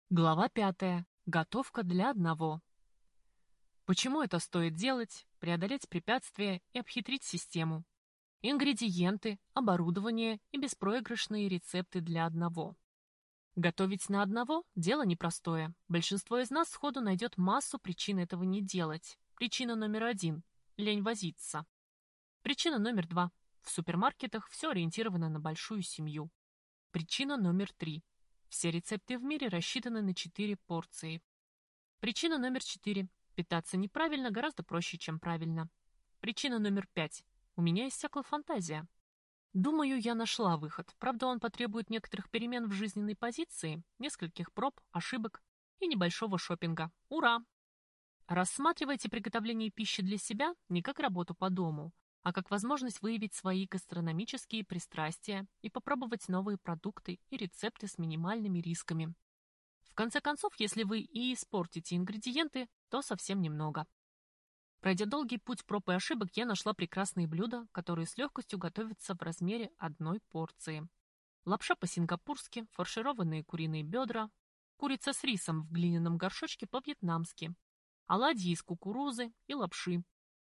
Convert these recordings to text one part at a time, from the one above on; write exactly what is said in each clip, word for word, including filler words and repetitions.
Глава пятая. Готовка для одного. Почему это стоит делать? Преодолеть препятствия и обхитрить систему. Ингредиенты, оборудование и беспроигрышные рецепты для одного. Готовить на одного – дело непростое. Большинство из нас сходу найдет массу причин этого не делать. Причина номер один – лень возиться. Причина номер два – в супермаркетах все ориентировано на большую семью. Причина номер три – все рецепты в мире рассчитаны на четыре порции. Причина номер четыре – питаться неправильно гораздо проще, чем правильно. Причина номер пять – у меня иссякла фантазия. Думаю, я нашла выход. Правда, он потребует некоторых перемен в жизненной позиции, нескольких проб, ошибок и небольшого шопинга. Ура! Рассматривайте приготовление пищи для себя не как работу по дому, а как возможность выявить свои гастрономические пристрастия и попробовать новые продукты и рецепты с минимальными рисками. В конце концов, если вы и испортите ингредиенты, то совсем немного. Пройдя долгий путь проб и ошибок, я нашла прекрасные блюда, которые с легкостью готовятся в размере одной порции. Лапша по-сингапурски, фаршированные куриные бедра, курица с рисом в глиняном горшочке по-вьетнамски, оладьи из кукурузы и лапши,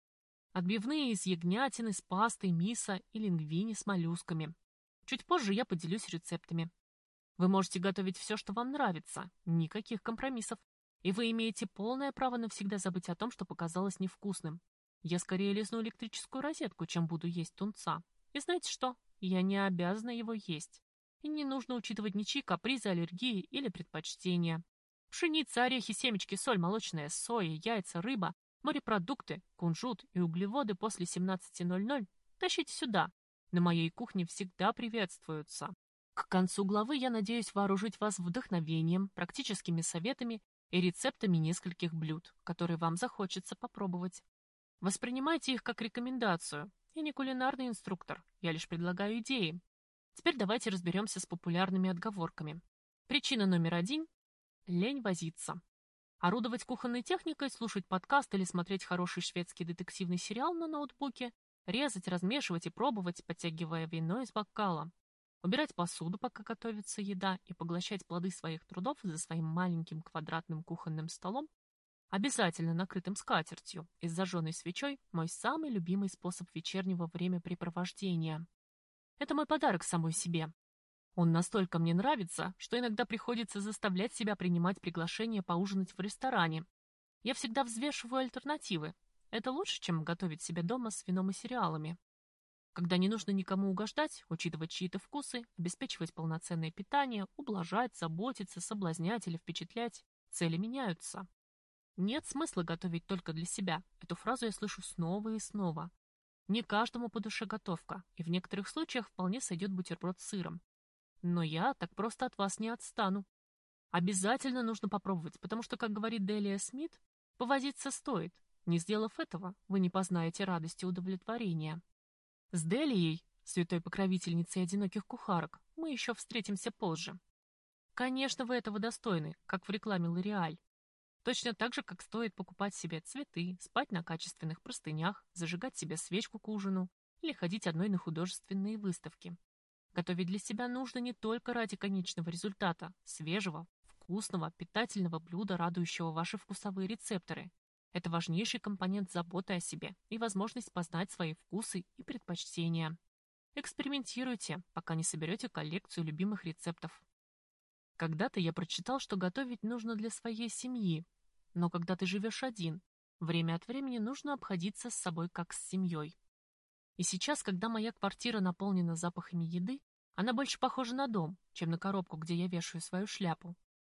отбивные из ягнятины с пастой, мисо и лингвини с моллюсками. Чуть позже я поделюсь рецептами. Вы можете готовить все, что вам нравится, никаких компромиссов. И вы имеете полное право навсегда забыть о том, что показалось невкусным. Я скорее лизну электрическую розетку, чем буду есть тунца. И знаете что? Я не обязана его есть. И не нужно учитывать ничьи капризы, аллергии или предпочтения. Пшеница, орехи, семечки, соль, молочная соя, яйца, рыба, морепродукты, кунжут и углеводы после семнадцати ноль-ноль тащите сюда. На моей кухне всегда приветствуются. К концу главы я надеюсь вооружить вас вдохновением, практическими советами и рецептами нескольких блюд, которые вам захочется попробовать. Воспринимайте их как рекомендацию. Я не кулинарный инструктор, я лишь предлагаю идеи. Теперь давайте разберемся с популярными отговорками. Причина номер один – лень возиться. Орудовать кухонной техникой, слушать подкаст или смотреть хороший шведский детективный сериал на ноутбуке, резать, размешивать и пробовать, подтягивая вино из бокала. Убирать посуду, пока готовится еда, и поглощать плоды своих трудов за своим маленьким квадратным кухонным столом, обязательно накрытым скатертью и с зажженной свечой, мой самый любимый способ вечернего времяпрепровождения. Это мой подарок самой себе. Он настолько мне нравится, что иногда приходится заставлять себя принимать приглашение поужинать в ресторане. Я всегда взвешиваю альтернативы. Это лучше, чем готовить себе дома с вином и сериалами. Когда не нужно никому угождать, учитывать чьи-то вкусы, обеспечивать полноценное питание, ублажать, заботиться, соблазнять или впечатлять, цели меняются. Нет смысла готовить только для себя. Эту фразу я слышу снова и снова. Не каждому по душе готовка, и в некоторых случаях вполне сойдет бутерброд с сыром. Но я так просто от вас не отстану. Обязательно нужно попробовать, потому что, как говорит Делия Смит, повозиться стоит. Не сделав этого, вы не познаете радости и удовлетворения. С Делией, святой покровительницей одиноких кухарок, мы еще встретимся позже. Конечно, вы этого достойны, как в рекламе L'Oréal. Точно так же, как стоит покупать себе цветы, спать на качественных простынях, зажигать себе свечку к ужину или ходить одной на художественные выставки. Готовить для себя нужно не только ради конечного результата, свежего, вкусного, питательного блюда, радующего ваши вкусовые рецепторы. Это важнейший компонент заботы о себе и возможность познать свои вкусы и предпочтения. Экспериментируйте, пока не соберете коллекцию любимых рецептов. Когда-то я прочитал, что готовить нужно для своей семьи, но когда ты живешь один, время от времени нужно обходиться с собой как с семьей. И сейчас, когда моя квартира наполнена запахами еды, она больше похожа на дом, чем на коробку, где я вешаю свою шляпу.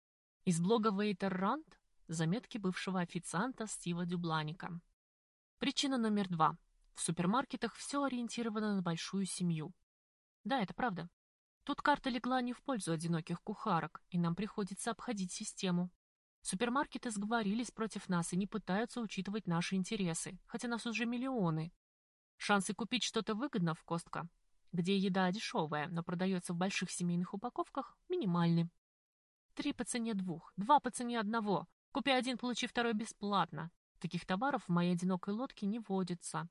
Из блога Waiter Rant заметки бывшего официанта Стива Дюбланика. Причина номер два. В супермаркетах все ориентировано на большую семью. Да, это правда. Тут карта легла не в пользу одиноких кухарок, и нам приходится обходить систему. Супермаркеты сговорились против нас и не пытаются учитывать наши интересы, хотя нас уже миллионы. Шансы купить что-то выгодно в Костко, где еда дешевая, но продается в больших семейных упаковках, минимальны. Три по цене двух, два по цене одного. Купи один, получи второй бесплатно. Таких товаров в моей одинокой лодке не водится.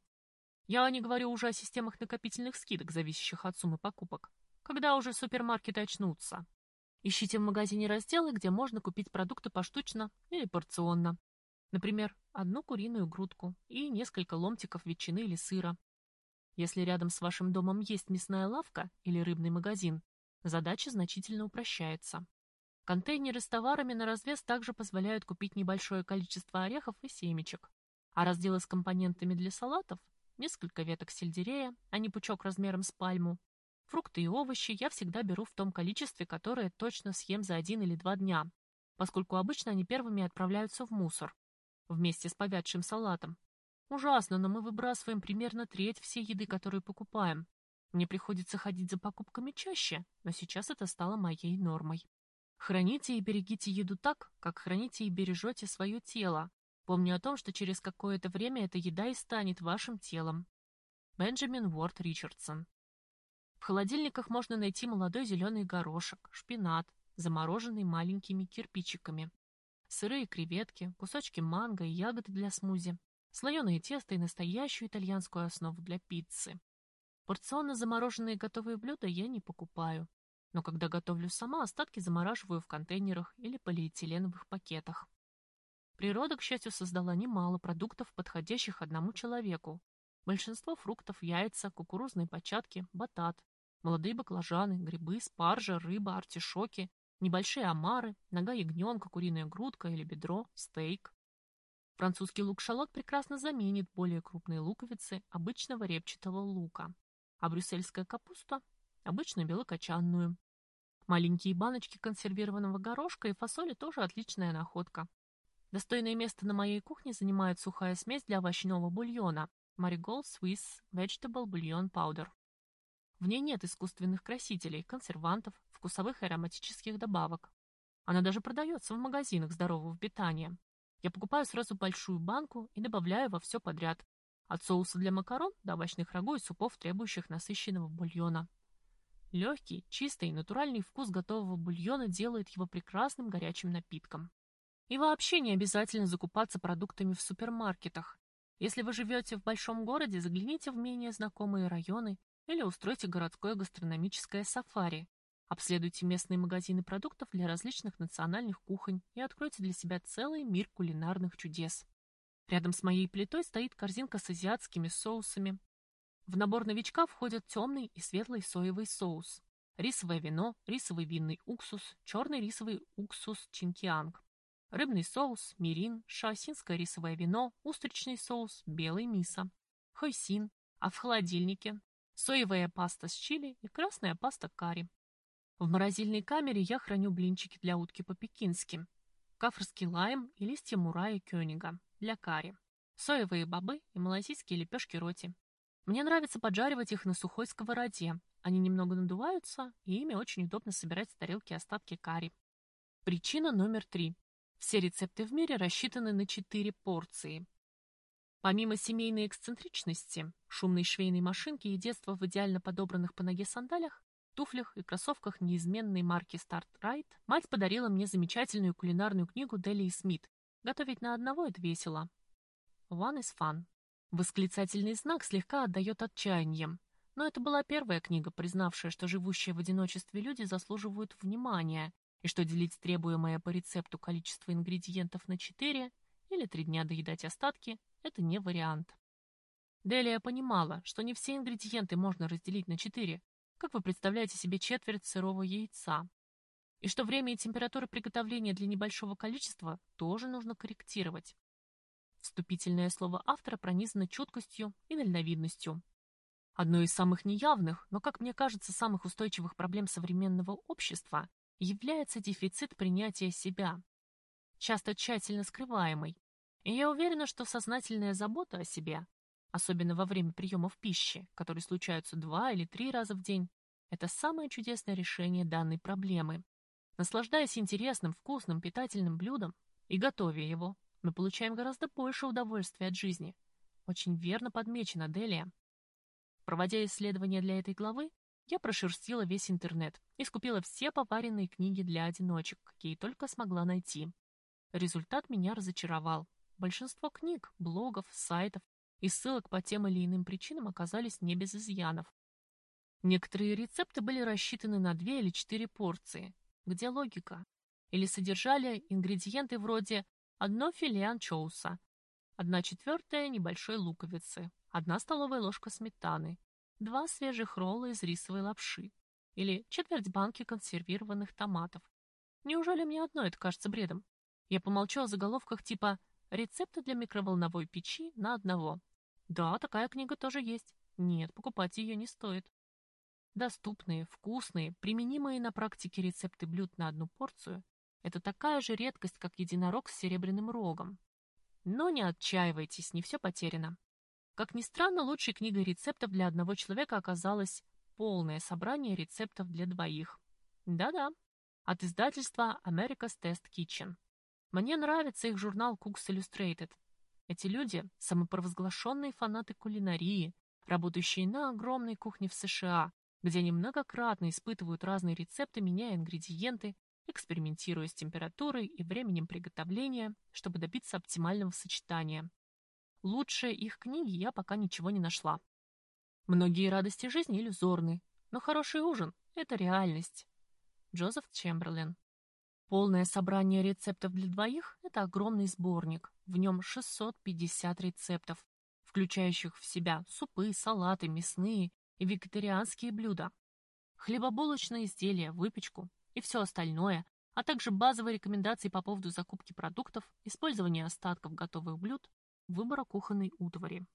Я не говорю уже о системах накопительных скидок, зависящих от суммы покупок. Когда уже супермаркеты очнутся? Ищите в магазине разделы, где можно купить продукты поштучно или порционно. Например, одну куриную грудку и несколько ломтиков ветчины или сыра. Если рядом с вашим домом есть мясная лавка или рыбный магазин, задача значительно упрощается. Контейнеры с товарами на развес также позволяют купить небольшое количество орехов и семечек. А разделы с компонентами для салатов, несколько веток сельдерея, а не пучок размером с пальму, фрукты и овощи я всегда беру в том количестве, которое точно съем за один или два дня, поскольку обычно они первыми отправляются в мусор, вместе с повядшим салатом. Ужасно, но мы выбрасываем примерно треть всей еды, которую покупаем. Мне приходится ходить за покупками чаще, но сейчас это стало моей нормой. Храните и берегите еду так, как храните и бережете свое тело, помня о том, что через какое-то время эта еда и станет вашим телом. Бенджамин Уорд Ричардсон. В холодильниках можно найти молодой зеленый горошек, шпинат, замороженный маленькими кирпичиками, сырые креветки, кусочки манго и ягоды для смузи, слоеное тесто и настоящую итальянскую основу для пиццы. Порционно замороженные готовые блюда я не покупаю, но когда готовлю сама, остатки замораживаю в контейнерах или полиэтиленовых пакетах. Природа, к счастью, создала немало продуктов, подходящих одному человеку. Большинство фруктов, яйца, кукурузные початки, батат, молодые баклажаны, грибы, спаржа, рыба, артишоки, небольшие омары, нога ягненка, куриная грудка или бедро, стейк. Французский лук-шалот прекрасно заменит более крупные луковицы обычного репчатого лука, а брюссельская капуста – обычную белокочанную. Маленькие баночки консервированного горошка и фасоли тоже отличная находка. Достойное место на моей кухне занимает сухая смесь для овощного бульона Marigold Swiss Vegetable Bouillon Powder. В ней нет искусственных красителей, консервантов, вкусовых и ароматических добавок. Она даже продается в магазинах здорового питания. Я покупаю сразу большую банку и добавляю во все подряд. От соуса для макарон до овощных рагу и супов, требующих насыщенного бульона. Легкий, чистый и натуральный вкус готового бульона делает его прекрасным горячим напитком. И вообще не обязательно закупаться продуктами в супермаркетах. Если вы живете в большом городе, загляните в менее знакомые районы или устройте городское гастрономическое сафари. Обследуйте местные магазины продуктов для различных национальных кухонь и откройте для себя целый мир кулинарных чудес. Рядом с моей плитой стоит корзинка с азиатскими соусами. В набор новичка входят темный и светлый соевый соус, рисовое вино, рисовый винный уксус, черный рисовый уксус чинкианг, рыбный соус, мирин, шаосинское рисовое вино, устричный соус, белый мисо, хойсин, а в холодильнике соевая паста с чили и красная паста карри. В морозильной камере я храню блинчики для утки по-пекински, кафрский лайм и листья мураи кёнига для карри, соевые бобы и малайзийские лепешки роти. Мне нравится поджаривать их на сухой сковороде. Они немного надуваются, и ими очень удобно собирать с тарелки остатки карри. Причина номер три. Все рецепты в мире рассчитаны на четыре порции. Помимо семейной эксцентричности, шумной швейной машинки и детства в идеально подобранных по ноге сандалях, туфлях и кроссовках неизменной марки Start Right, мать подарила мне замечательную кулинарную книгу Дели Смит «Готовить на одного – это весело». One is fun. Восклицательный знак слегка отдает отчаянием, но это была первая книга, признавшая, что живущие в одиночестве люди заслуживают внимания, и что делить требуемое по рецепту количество ингредиентов на четыре или три дня доедать остатки – это не вариант. Делия понимала, что не все ингредиенты можно разделить на четыре, как вы представляете себе четверть сырого яйца, и что время и температура приготовления для небольшого количества тоже нужно корректировать. Вступительное слово автора пронизано чуткостью и дальновидностью. Одной из самых неявных, но, как мне кажется, самых устойчивых проблем современного общества является дефицит принятия себя, часто тщательно скрываемый. И я уверена, что сознательная забота о себе, особенно во время приемов пищи, которые случаются два или три раза в день, это самое чудесное решение данной проблемы. Наслаждаясь интересным, вкусным, питательным блюдом и готовя его, мы получаем гораздо больше удовольствия от жизни. Очень верно подмечено Делия. Проводя исследования для этой главы, я прошерстила весь интернет и скупила все поваренные книги для одиночек, какие только смогла найти. Результат меня разочаровал. Большинство книг, блогов, сайтов и ссылок по тем или иным причинам оказались не без изъянов. Некоторые рецепты были рассчитаны на две или четыре порции, Где логика? Или содержали ингредиенты вроде одно филе анчоуса, одна четвертая небольшой луковицы, одна столовая ложка сметаны, два свежих ролла из рисовой лапши или четверть банки консервированных томатов. Неужели мне одно это кажется бредом? Я помолчу о заголовках типа «Рецепты для микроволновой печи на одного». Да, такая книга тоже есть. Нет, покупать ее не стоит. Доступные, вкусные, применимые на практике рецепты блюд на одну порцию – это такая же редкость, как единорог с серебряным рогом. Но не отчаивайтесь, не все потеряно. Как ни странно, лучшей книгой рецептов для одного человека оказалось полное собрание рецептов для двоих. Да-да, от издательства America's Test Kitchen. Мне нравится их журнал Cooks Illustrated. Эти люди – самопровозглашенные фанаты кулинарии, работающие на огромной кухне в США, где они многократно испытывают разные рецепты, меняя ингредиенты, экспериментируя с температурой и временем приготовления, чтобы добиться оптимального сочетания. Лучше их книги я пока ничего не нашла. Многие радости жизни иллюзорны, но хороший ужин – это реальность. Джозеф Чемберлен. Полное собрание рецептов для двоих – это огромный сборник. В нем шестьсот пятьдесят рецептов, включающих в себя супы, салаты, мясные и вегетарианские блюда, хлебобулочные изделия, выпечку и все остальное, а также базовые рекомендации по поводу закупки продуктов, использования остатков готовых блюд, выбора кухонной утвари.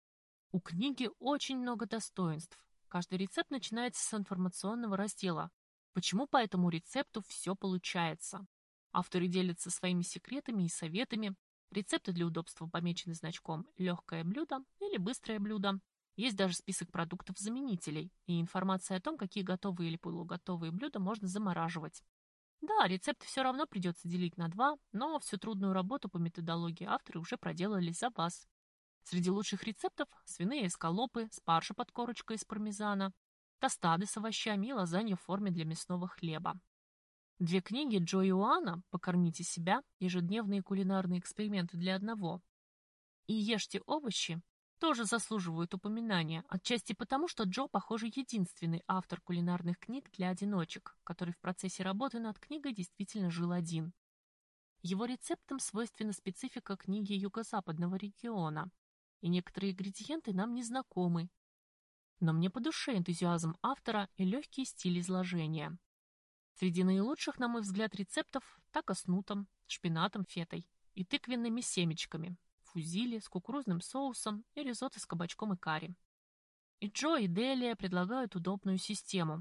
У книги очень много достоинств. Каждый рецепт начинается с информационного раздела. Почему по этому рецепту все получается? Авторы делятся своими секретами и советами. Рецепты для удобства помечены значком «легкое блюдо» или «быстрое блюдо». Есть даже список продуктов-заменителей и информация о том, какие готовые или полуготовые блюда можно замораживать. Да, рецепты все равно придется делить на два, но всю трудную работу по методологии авторы уже проделали за вас. Среди лучших рецептов – свиные эскалопы, спаржа под корочкой из пармезана, тостады с овощами и лазанья в форме для мясного хлеба. Две книги Джо и Уана «Покормите себя. Ежедневные кулинарные эксперименты для одного» и «Ешьте овощи» тоже заслуживают упоминания, отчасти потому, что Джо, похоже, единственный автор кулинарных книг для одиночек, который в процессе работы над книгой действительно жил один. Его рецептам свойственна специфика книги юго-западного региона, и некоторые ингредиенты нам не знакомы. Но мне по душе энтузиазм автора и легкий стиль изложения. Среди наилучших, на мой взгляд, рецептов тако с нутом, шпинатом, фетой и тыквенными семечками, фузили с кукурузным соусом и ризотто с кабачком и карри. И Джо, и Делия предлагают удобную систему.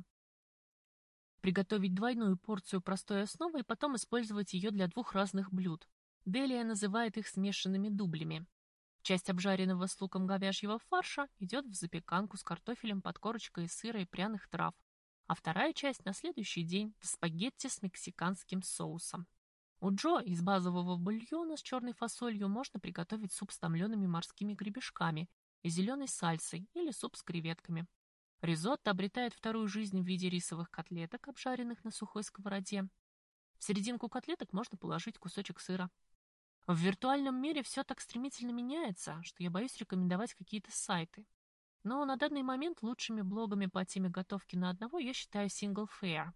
Приготовить двойную порцию простой основы и потом использовать ее для двух разных блюд. Делия называет их смешанными дублями. Часть обжаренного с луком говяжьего фарша идет в запеканку с картофелем под корочкой из сыра и пряных трав, а вторая часть на следующий день в спагетти с мексиканским соусом. У Джо из базового бульона с черной фасолью можно приготовить суп с томлеными морскими гребешками и зеленой сальсой или суп с креветками. Ризотто обретает вторую жизнь в виде рисовых котлеток, обжаренных на сухой сковороде. В серединку котлеток можно положить кусочек сыра. В виртуальном мире все так стремительно меняется, что я боюсь рекомендовать какие-то сайты. Но на данный момент лучшими блогами по теме готовки на одного я считаю Single Fare.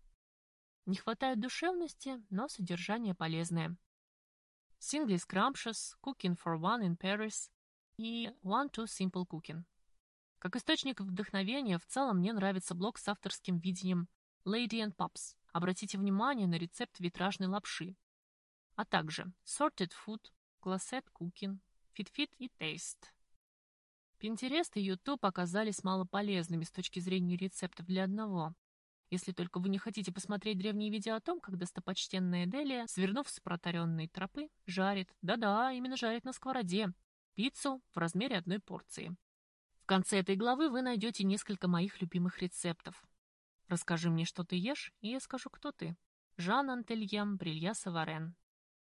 Не хватает душевности, но содержание полезное. Singly Scrumptious, Cooking for One in Paris и One Two Simple Cooking. Как источник вдохновения в целом мне нравится блог с авторским видением Lady and Pups. Обратите внимание на рецепт витражной лапши. А также Sorted Food, Glacé Cooking, FitFit и Taste. Pinterest и YouTube оказались малополезными с точки зрения рецептов для одного. Если только вы не хотите посмотреть древние видео о том, как достопочтенная Делия, свернув с протаренной тропы, жарит, да-да, именно жарит на сковороде, пиццу в размере одной порции. В конце этой главы вы найдете несколько моих любимых рецептов. Расскажи мне, что ты ешь, и я скажу, кто ты. Жан Антельем Брилья Саварен.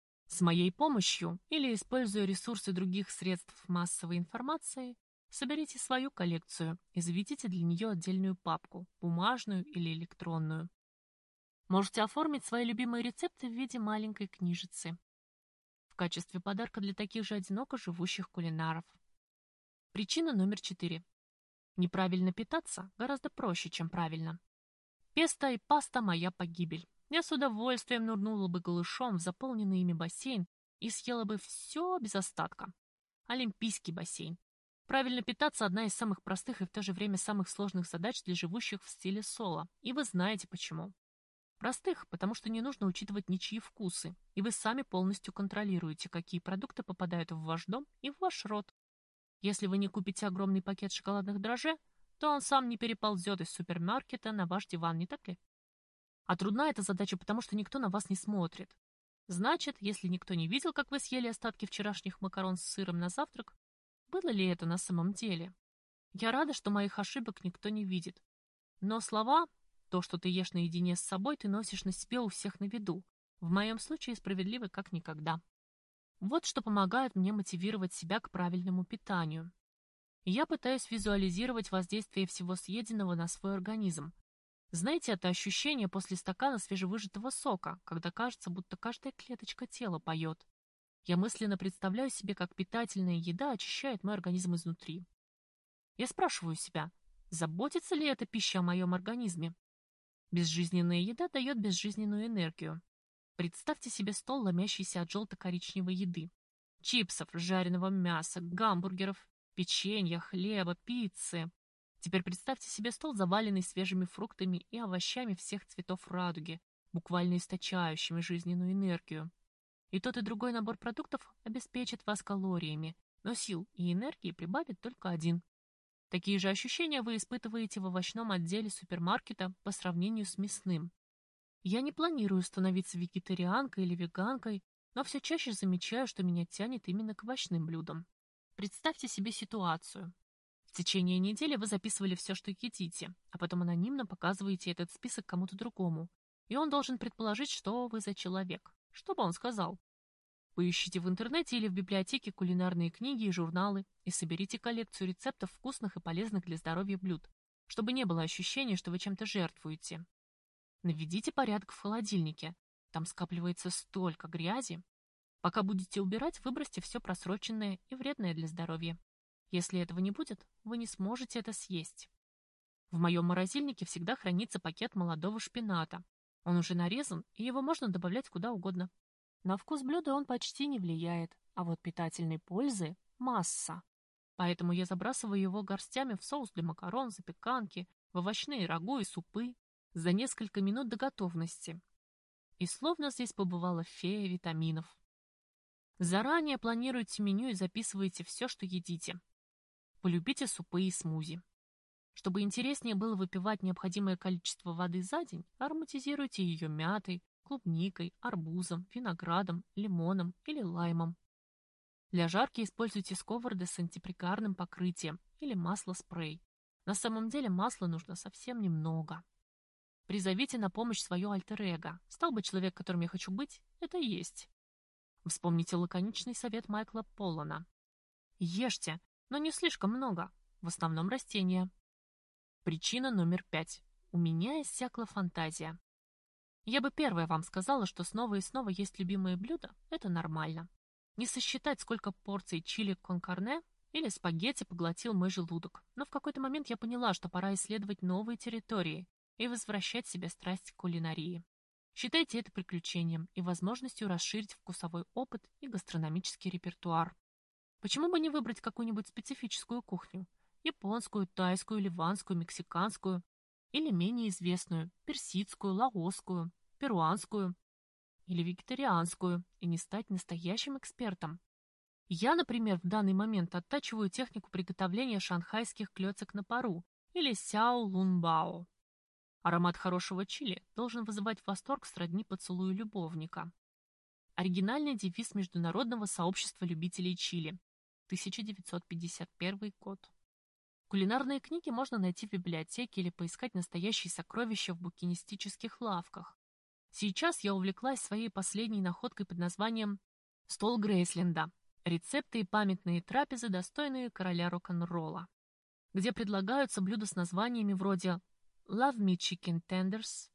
С моей помощью или используя ресурсы других средств массовой информации, соберите свою коллекцию и заведите для нее отдельную папку, бумажную или электронную. Можете оформить свои любимые рецепты в виде маленькой книжицы в качестве подарка для таких же одиноко живущих кулинаров. Причина номер четыре. Неправильно питаться гораздо проще, чем правильно. Песто и паста – моя погибель. Я с удовольствием нырнула бы голышом в заполненный ими бассейн и съела бы все без остатка. Олимпийский бассейн. Правильно питаться – одна из самых простых и в то же время самых сложных задач для живущих в стиле соло. И вы знаете почему. Простых, потому что не нужно учитывать ничьи вкусы, и вы сами полностью контролируете, какие продукты попадают в ваш дом и в ваш рот. Если вы не купите огромный пакет шоколадных дрожжей, то он сам не переползет из супермаркета на ваш диван, не так ли? А трудна эта задача, потому что никто на вас не смотрит. Значит, если никто не видел, как вы съели остатки вчерашних макарон с сыром на завтрак, было ли это на самом деле? Я рада, что моих ошибок никто не видит. Но слова, то, что ты ешь наедине с собой, ты носишь на себе у всех на виду. В моем случае справедливы как никогда. Вот что помогает мне мотивировать себя к правильному питанию. Я пытаюсь визуализировать воздействие всего съеденного на свой организм. Знаете, это ощущение после стакана свежевыжатого сока, когда кажется, будто каждая клеточка тела поет. Я мысленно представляю себе, как питательная еда очищает мой организм изнутри. Я спрашиваю себя, заботится ли эта пища о моем организме? Безжизненная еда дает безжизненную энергию. Представьте себе стол, ломящийся от желто-коричневой еды. Чипсов, жареного мяса, гамбургеров, печенья, хлеба, пиццы. Теперь представьте себе стол, заваленный свежими фруктами и овощами всех цветов радуги, буквально источающими жизненную энергию. И тот и другой набор продуктов обеспечит вас калориями, но сил и энергии прибавит только один. Такие же ощущения вы испытываете в овощном отделе супермаркета по сравнению с мясным. Я не планирую становиться вегетарианкой или веганкой, но все чаще замечаю, что меня тянет именно к овощным блюдам. Представьте себе ситуацию. В течение недели вы записывали все, что едите, а потом анонимно показываете этот список кому-то другому, и он должен предположить, что вы за человек. Что бы он сказал? Поищите в интернете или в библиотеке кулинарные книги и журналы и соберите коллекцию рецептов вкусных и полезных для здоровья блюд, чтобы не было ощущения, что вы чем-то жертвуете. Наведите порядок в холодильнике. Там скапливается столько грязи. Пока будете убирать, выбросьте все просроченное и вредное для здоровья. Если этого не будет, вы не сможете это съесть. В моем морозильнике всегда хранится пакет молодого шпината. Он уже нарезан, и его можно добавлять куда угодно. На вкус блюда он почти не влияет, а вот питательной пользы масса. Поэтому я забрасываю его горстями в соус для макарон, запеканки, в овощные рагу и супы за несколько минут до готовности. И словно здесь побывала фея витаминов. Заранее планируйте меню и записывайте все, что едите. Полюбите супы и смузи. Чтобы интереснее было выпивать необходимое количество воды за день, ароматизируйте ее мятой, клубникой, арбузом, виноградом, лимоном или лаймом. Для жарки используйте сковороды с антипригарным покрытием или масло-спрей. На самом деле масла нужно совсем немного. Призовите на помощь свое альтер-эго. Стал бы человек, которым я хочу быть, это и есть. Вспомните лаконичный совет Майкла Поллана. Ешьте, но не слишком много, в основном растения. Причина номер пять. У меня иссякла фантазия. Я бы первая вам сказала, что снова и снова есть любимые блюда – это нормально. Не сосчитать, сколько порций чили кон карне или спагетти поглотил мой желудок. Но в какой-то момент я поняла, что пора исследовать новые территории и возвращать себе страсть к кулинарии. Считайте это приключением и возможностью расширить вкусовой опыт и гастрономический репертуар. Почему бы не выбрать какую-нибудь специфическую кухню? Японскую, тайскую, ливанскую, мексиканскую или менее известную, персидскую, лаосскую, перуанскую или вегетарианскую и не стать настоящим экспертом. Я, например, в данный момент оттачиваю технику приготовления шанхайских клёцок на пару или сяо лунбао. Аромат хорошего чили должен вызывать восторг сродни поцелую любовника. Оригинальный девиз Международного сообщества любителей чили. тысяча девятьсот пятьдесят первый год. Кулинарные книги можно найти в библиотеке или поискать настоящие сокровища в букинистических лавках. Сейчас я увлеклась своей последней находкой под названием «Стол Грейсленда. Рецепты и памятные трапезы, достойные короля рок-н-ролла», где предлагаются блюда с названиями вроде «Love Me Chicken Tenders»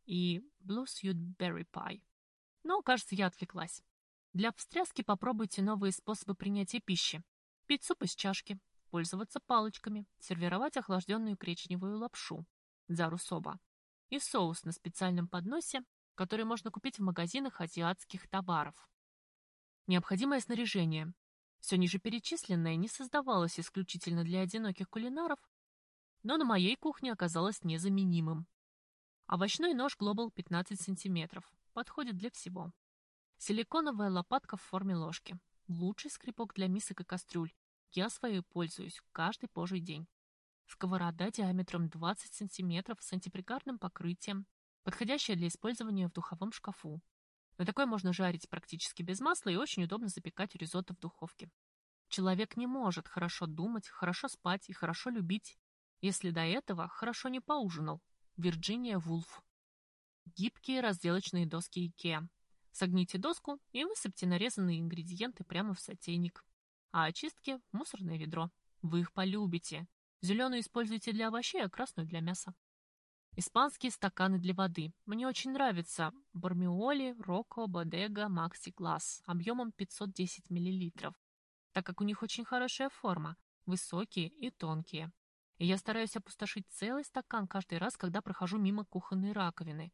и «Blue Suit Berry Pie». Но, кажется, я отвлеклась. Для встряски попробуйте новые способы принятия пищи. Пить суп из чашки, пользоваться палочками, сервировать охлажденную гречневую лапшу, дзару соба, и соус на специальном подносе которые можно купить в магазинах азиатских товаров. Необходимое снаряжение. Все нижеперечисленное не создавалось исключительно для одиноких кулинаров, но на моей кухне оказалось незаменимым. Овощной нож Global пятнадцать сантиметров. Подходит для всего. Силиконовая лопатка в форме ложки. Лучший скребок для мисок и кастрюль. Я своей пользуюсь каждый божий день. Сковорода диаметром двадцать сантиметров с антипригарным покрытием, подходящая для использования в духовом шкафу. На такой можно жарить практически без масла и очень удобно запекать ризотто в духовке. Человек не может хорошо думать, хорошо спать и хорошо любить, если до этого хорошо не поужинал. Вирджиния Вулф. Гибкие разделочные доски IKEA. Согните доску и высыпьте нарезанные ингредиенты прямо в сотейник. А очистки в мусорное ведро. Вы их полюбите. Зеленую используйте для овощей, а красную для мяса. Испанские стаканы для воды. Мне очень нравится Бормиоли Rocco Bodega Maxi Glass объемом пятьсот десять миллилитров, так как у них очень хорошая форма, высокие и тонкие. И я стараюсь опустошить целый стакан каждый раз, когда прохожу мимо кухонной раковины.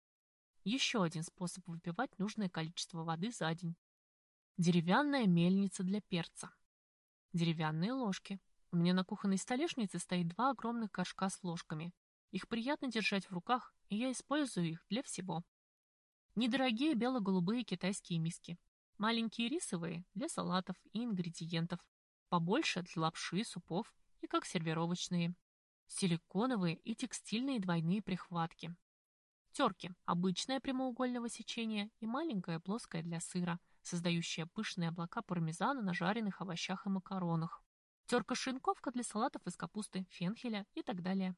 Еще один способ выпивать нужное количество воды за день. Деревянная мельница для перца. Деревянные ложки. У меня на кухонной столешнице стоит два огромных горшка с ложками. Их приятно держать в руках, и я использую их для всего. Недорогие бело-голубые китайские миски. Маленькие рисовые для салатов и ингредиентов. Побольше для лапши, супов и как сервировочные. Силиконовые и текстильные двойные прихватки. Терки. Обычная прямоугольного сечения и маленькая плоская для сыра, создающая пышные облака пармезана на жареных овощах и макаронах. Терка-шинковка для салатов из капусты, фенхеля и так далее.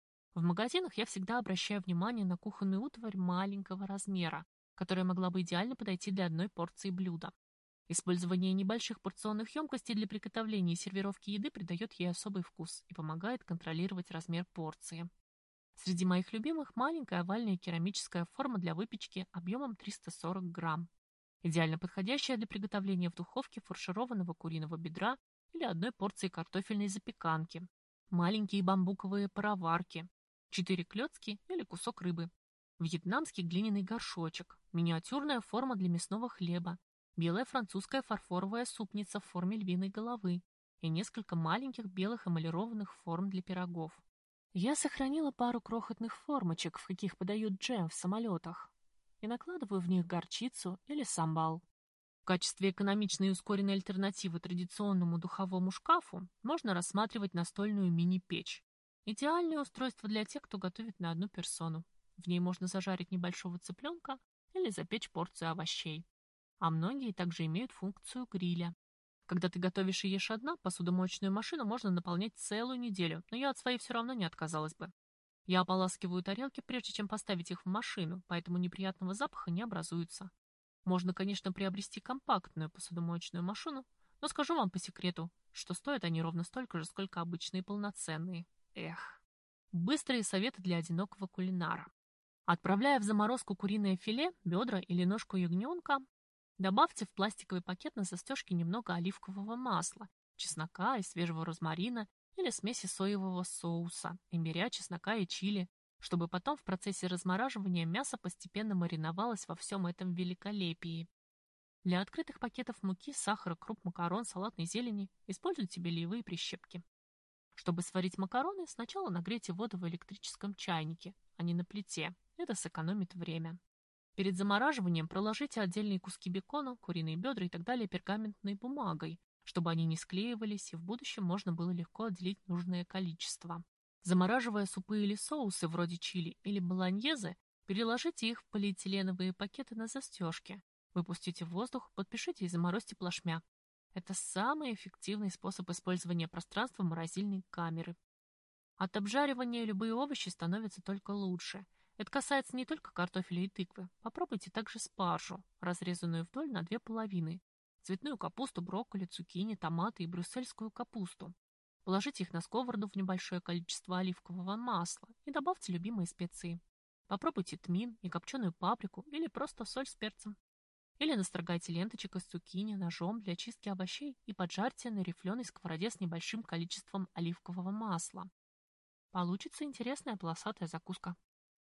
В магазинах я всегда обращаю внимание на кухонную утварь маленького размера, которая могла бы идеально подойти для одной порции блюда. Использование небольших порционных емкостей для приготовления и сервировки еды придает ей особый вкус и помогает контролировать размер порции. Среди моих любимых маленькая овальная керамическая форма для выпечки объемом триста сорок грамм. Идеально подходящая для приготовления в духовке фаршированного куриного бедра или одной порции картофельной запеканки. Маленькие бамбуковые пароварки. Четыре клетки или кусок рыбы. Вьетнамский глиняный горшочек. Миниатюрная форма для мясного хлеба. Белая французская фарфоровая супница в форме львиной головы. И несколько маленьких белых эмалированных форм для пирогов. Я сохранила пару крохотных формочек, в каких подают джем в самолетах, и накладываю в них горчицу или самбал. В качестве экономичной и ускоренной альтернативы традиционному духовому шкафу можно рассматривать настольную мини-печь. Идеальное устройство для тех, кто готовит на одну персону. В ней можно зажарить небольшого цыпленка или запечь порцию овощей. А многие также имеют функцию гриля. Когда ты готовишь и ешь одна, посудомоечную машину можно наполнять целую неделю, но я от своей все равно не отказалась бы. Я ополаскиваю тарелки, прежде чем поставить их в машину, поэтому неприятного запаха не образуется. Можно, конечно, приобрести компактную посудомоечную машину, но скажу вам по секрету, что стоят они ровно столько же, сколько обычные полноценные. Эх. Быстрые советы для одинокого кулинара. Отправляя в заморозку куриное филе, бедра или ножку ягненка, добавьте в пластиковый пакет на застежке немного оливкового масла, чеснока и свежего розмарина или смеси соевого соуса, имбиря, чеснока и чили, чтобы потом в процессе размораживания мясо постепенно мариновалось во всем этом великолепии. Для открытых пакетов муки, сахара, круп, макарон, салатной зелени используйте бельевые прищепки. Чтобы сварить макароны, сначала нагрейте воду в электрическом чайнике, а не на плите. Это сэкономит время. Перед замораживанием проложите отдельные куски бекона, куриные бедра и так далее пергаментной бумагой, чтобы они не склеивались и в будущем можно было легко отделить нужное количество. Замораживая супы или соусы вроде чили или болоньезе, переложите их в полиэтиленовые пакеты на застежке. Выпустите воздух, подпишите и заморозьте плашмя. Это самый эффективный способ использования пространства морозильной камеры. От обжаривания любые овощи становятся только лучше. Это касается не только картофеля и тыквы. Попробуйте также спаржу, разрезанную вдоль на две половины, цветную капусту, брокколи, цукини, томаты и брюссельскую капусту. Положите их на сковороду в небольшое количество оливкового масла и добавьте любимые специи. Попробуйте тмин и копченую паприку или просто соль с перцем. Или настрогайте ленточек из цукини ножом для чистки овощей и поджарьте на рифленой сковороде с небольшим количеством оливкового масла. Получится интересная полосатая закуска.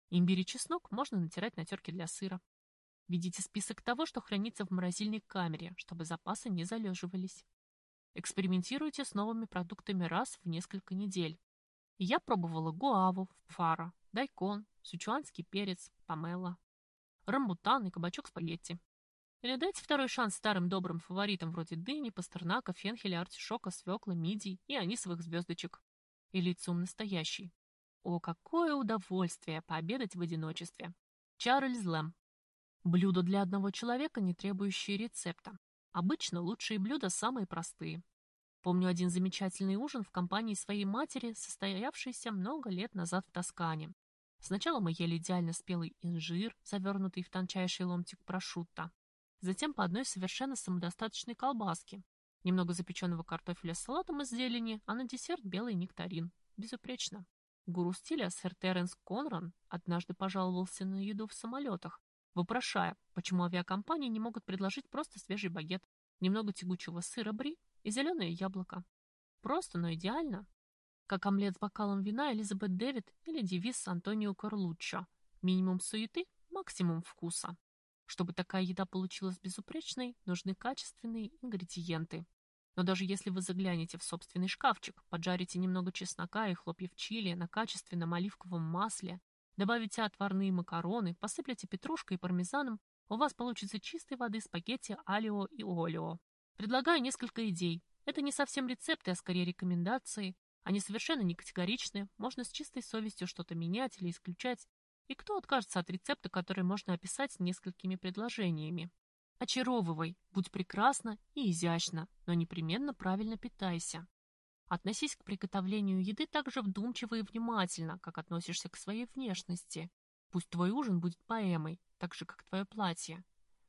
Имбирь и чеснок можно натирать на терке для сыра. Введите список того, что хранится в морозильной камере, чтобы запасы не залеживались. Экспериментируйте с новыми продуктами раз в несколько недель. Я пробовала гуаву, фара, дайкон, сычуанский перец, помело, рамбутан и кабачок спагетти. Или дайте второй шанс старым добрым фаворитам вроде дыни, пастернака, фенхеля, артишока, свекла, мидий и анисовых звездочек. Элициум настоящий. О, какое удовольствие пообедать в одиночестве. Чарльз Лэм. Блюдо для одного человека, не требующее рецепта. Обычно лучшие блюда самые простые. Помню один замечательный ужин в компании своей матери, состоявшийся много лет назад в Тоскане. Сначала мы ели идеально спелый инжир, завернутый в тончайший ломтик прошутто. Затем по одной совершенно самодостаточной колбаске. Немного запеченного картофеля с салатом из зелени, а на десерт белый нектарин. Безупречно. Гуру стиля сэр Теренс Конран однажды пожаловался на еду в самолетах, вопрошая, почему авиакомпании не могут предложить просто свежий багет, немного тягучего сыра бри и зеленое яблоко. Просто, но идеально. Как омлет с бокалом вина Элизабет Дэвид или девиз Антонио Карлуччо. Минимум суеты, максимум вкуса. Чтобы такая еда получилась безупречной, нужны качественные ингредиенты. Но даже если вы заглянете в собственный шкафчик, поджарите немного чеснока и хлопьев чили на качественном оливковом масле, добавите отварные макароны, посыплете петрушкой и пармезаном, у вас получится чистой воды спагетти алио и олио. Предлагаю несколько идей. Это не совсем рецепты, а скорее рекомендации. Они совершенно не категоричны, можно с чистой совестью что-то менять или исключать. И кто откажется от рецепта, который можно описать несколькими предложениями? Очаровывай, будь прекрасна и изящна, но непременно правильно питайся. Относись к приготовлению еды так же вдумчиво и внимательно, как относишься к своей внешности. Пусть твой ужин будет поэмой, так же, как твое платье.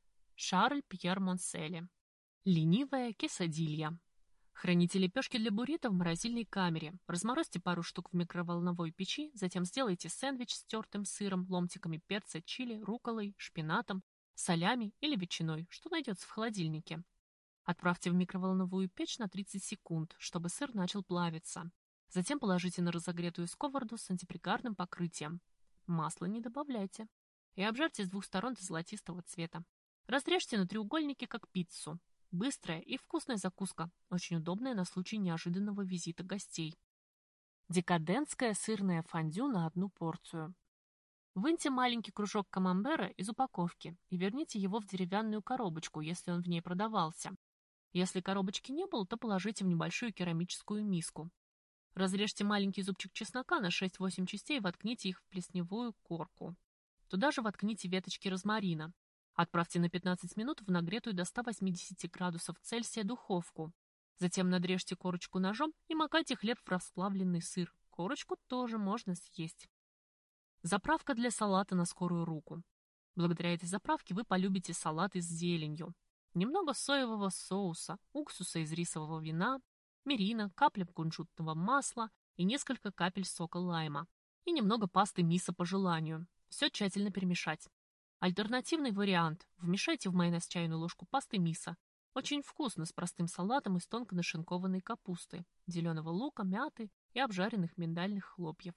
Шарль Пьер Монселе. Ленивая кесадилья. Храните лепешки для буррито в морозильной камере. Разморозьте пару штук в микроволновой печи, затем сделайте сэндвич с тертым сыром, ломтиками перца, чили, рукколой, шпинатом, солями или ветчиной, что найдется в холодильнике. Отправьте в микроволновую печь на тридцать секунд, чтобы сыр начал плавиться. Затем положите на разогретую сковороду с антипригарным покрытием. Масло не добавляйте. И обжарьте с двух сторон до золотистого цвета. Разрежьте на треугольники, как пиццу. Быстрая и вкусная закуска, очень удобная на случай неожиданного визита гостей. Декадентское сырное фондю на одну порцию. Выньте маленький кружок камамбера из упаковки и верните его в деревянную коробочку, если он в ней продавался. Если коробочки не было, то положите в небольшую керамическую миску. Разрежьте маленький зубчик чеснока на шесть-восемь частей и воткните их в плесневую корку. Туда же воткните веточки розмарина. Отправьте на пятнадцать минут в нагретую до ста восьмидесяти градусов Цельсия духовку. Затем надрежьте корочку ножом и макайте хлеб в расплавленный сыр. Корочку тоже можно съесть. Заправка для салата на скорую руку. Благодаря этой заправке вы полюбите салаты с зеленью. Немного соевого соуса, уксуса из рисового вина, мирина, капля кунжутного масла и несколько капель сока лайма. И немного пасты мисо по желанию. Все тщательно перемешать. Альтернативный вариант. Вмешайте в майонез чайную ложку пасты мисо. Очень вкусно с простым салатом из тонко нашинкованной капусты, зеленого лука, мяты и обжаренных миндальных хлопьев.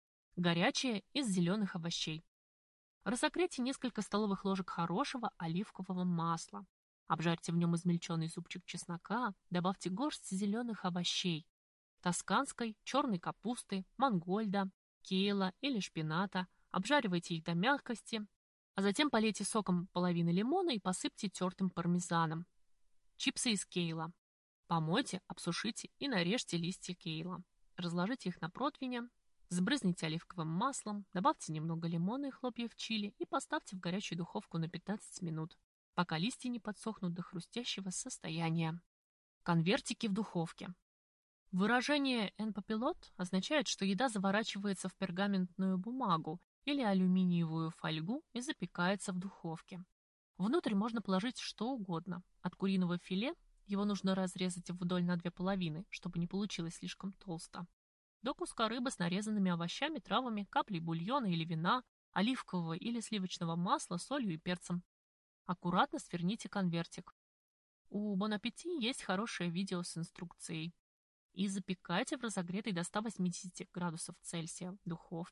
Горячее из зеленых овощей. Разогрейте несколько столовых ложек хорошего оливкового масла. Обжарьте в нем измельченный зубчик чеснока, добавьте горсть зеленых овощей. Тосканской, черной капусты, мангольда, кейла или шпината. Обжаривайте их до мягкости. А затем полейте соком половины лимона и посыпьте тертым пармезаном. Чипсы из кейла. Помойте, обсушите и нарежьте листья кейла. Разложите их на противне, сбрызните оливковым маслом, добавьте немного лимона и хлопьев чили и поставьте в горячую духовку на пятнадцать минут, пока листья не подсохнут до хрустящего состояния. Конвертики в духовке. Выражение «en papillote» означает, что еда заворачивается в пергаментную бумагу или алюминиевую фольгу и запекается в духовке. Внутрь можно положить что угодно. От куриного филе его нужно разрезать вдоль на две половины, чтобы не получилось слишком толсто. До куска рыбы с нарезанными овощами, травами, каплей бульона или вина, оливкового или сливочного масла, солью и перцем. Аккуратно сверните конвертик. У Bon Appétit есть хорошее видео с инструкцией. И запекайте в разогретой до ста восьмидесяти градусов Цельсия духовке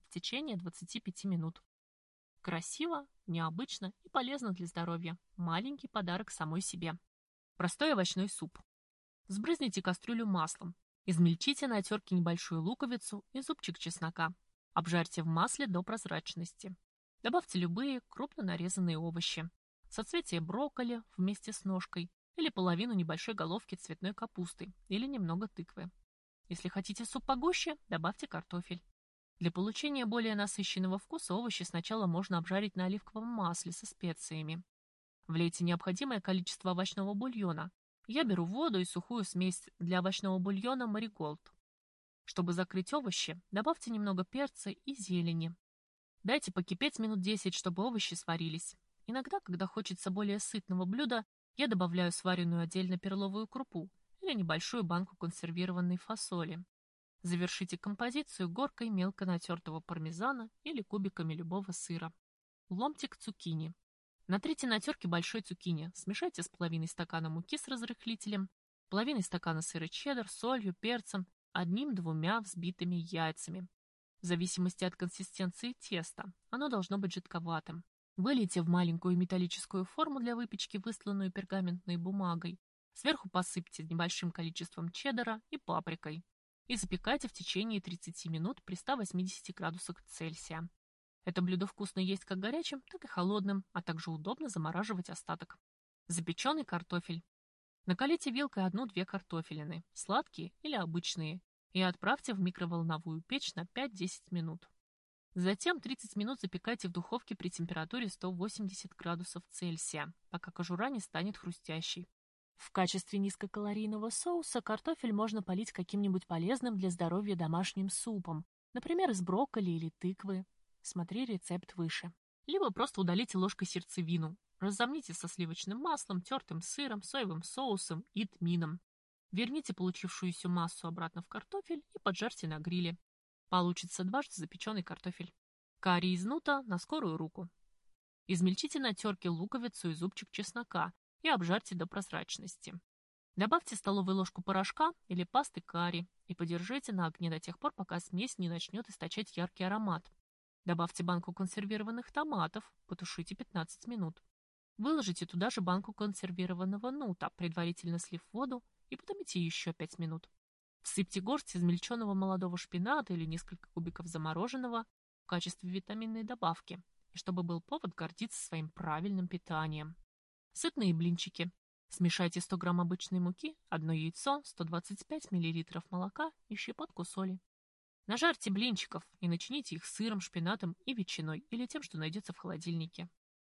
в течение двадцати пяти минут. Красиво, необычно и полезно для здоровья. Маленький подарок самой себе. Простой овощной суп. Сбрызните кастрюлю маслом. Измельчите на терке небольшую луковицу и зубчик чеснока. Обжарьте в масле до прозрачности. Добавьте любые крупно нарезанные овощи. Соцветие брокколи вместе с ножкой или половину небольшой головки цветной капусты или немного тыквы. Если хотите суп погуще, добавьте картофель. Для получения более насыщенного вкуса овощи сначала можно обжарить на оливковом масле со специями. Влейте необходимое количество овощного бульона. Я беру воду и сухую смесь для овощного бульона Marigold. Чтобы закрыть овощи, добавьте немного перца и зелени. Дайте покипеть минут десять, чтобы овощи сварились. Иногда, когда хочется более сытного блюда, я добавляю сваренную отдельно перловую крупу или небольшую банку консервированной фасоли. Завершите композицию горкой мелко натертого пармезана или кубиками любого сыра. Ломтик цукини. Натрите на терке большой цукини, смешайте с половиной стакана муки с разрыхлителем, половиной стакана сыра чеддер, солью, перцем, одним-двумя взбитыми яйцами. В зависимости от консистенции теста, оно должно быть жидковатым. Вылейте в маленькую металлическую форму для выпечки, высланную пергаментной бумагой. Сверху посыпьте небольшим количеством чеддера и паприкой. И запекайте в течение тридцати минут при ста восьмидесяти градусах Цельсия. Это блюдо вкусно есть как горячим, так и холодным, а также удобно замораживать остаток. Запеченный картофель. Накалите вилкой одну-две картофелины, сладкие или обычные, и отправьте в микроволновую печь на пять-десять минут. Затем тридцать минут запекайте в духовке при температуре сто восемьдесят градусов Цельсия, пока кожура не станет хрустящей. В качестве низкокалорийного соуса картофель можно полить каким-нибудь полезным для здоровья домашним супом, например, из брокколи или тыквы. Смотри рецепт выше. Либо просто удалите ложкой сердцевину. Разомните со сливочным маслом, тертым сыром, соевым соусом и тмином. Верните получившуюся массу обратно в картофель и поджарьте на гриле. Получится дважды запеченный картофель. Карри из нута на скорую руку. Измельчите на терке луковицу и зубчик чеснока и обжарьте до прозрачности. Добавьте столовую ложку порошка или пасты карри и подержите на огне до тех пор, пока смесь не начнет источать яркий аромат. Добавьте банку консервированных томатов, потушите пятнадцать минут. Выложите туда же банку консервированного нута, предварительно слив воду, и потомите еще пять минут. Всыпьте горсть измельченного молодого шпината или несколько кубиков замороженного в качестве витаминной добавки, и чтобы был повод гордиться своим правильным питанием. Сытные блинчики. Смешайте сто грамм обычной муки, одно яйцо, сто двадцать пять миллилитров молока и щепотку соли. Нажарьте блинчиков и начините их сыром, шпинатом и ветчиной или тем, что найдется в холодильнике.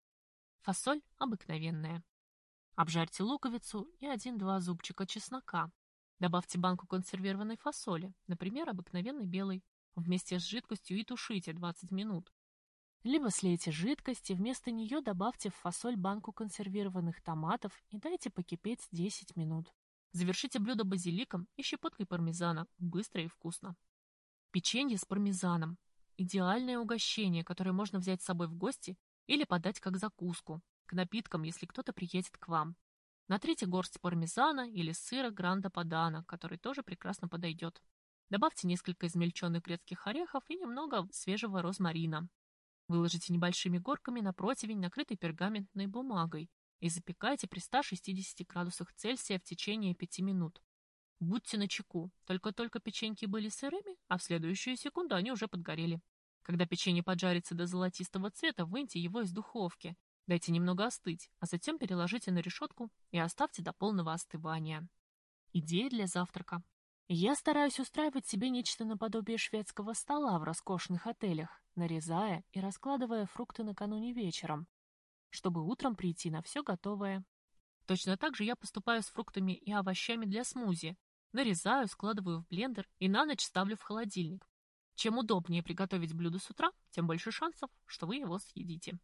Фасоль обыкновенная. Обжарьте луковицу и один-два зубчика чеснока. Добавьте банку консервированной фасоли, например, обыкновенной белой, вместе с жидкостью и тушите двадцать минут. Либо слейте жидкость и вместо нее добавьте в фасоль банку консервированных томатов и дайте покипеть десять минут. Завершите блюдо базиликом и щепоткой пармезана, быстро и вкусно. Печенье с пармезаном. Идеальное угощение, которое можно взять с собой в гости или подать как закуску, к напиткам, если кто-то приедет к вам. Натрите горсть пармезана или сыра гранда-падано, который тоже прекрасно подойдет. Добавьте несколько измельченных грецких орехов и немного свежего розмарина. Выложите небольшими горками на противень, накрытый пергаментной бумагой, и запекайте при ста шестидесяти градусах Цельсия в течение пяти минут. Будьте начеку, только-только печеньки были сырыми, а в следующую секунду они уже подгорели. Когда печенье поджарится до золотистого цвета, выньте его из духовки, дайте немного остыть, а затем переложите на решетку и оставьте до полного остывания. Идея для завтрака. Я стараюсь устраивать себе нечто наподобие шведского стола в роскошных отелях, нарезая и раскладывая фрукты накануне вечером, чтобы утром прийти на все готовое. Точно так же я поступаю с фруктами и овощами для смузи. Нарезаю, складываю в блендер и на ночь ставлю в холодильник. Чем удобнее приготовить блюдо с утра, тем больше шансов, что вы его съедите.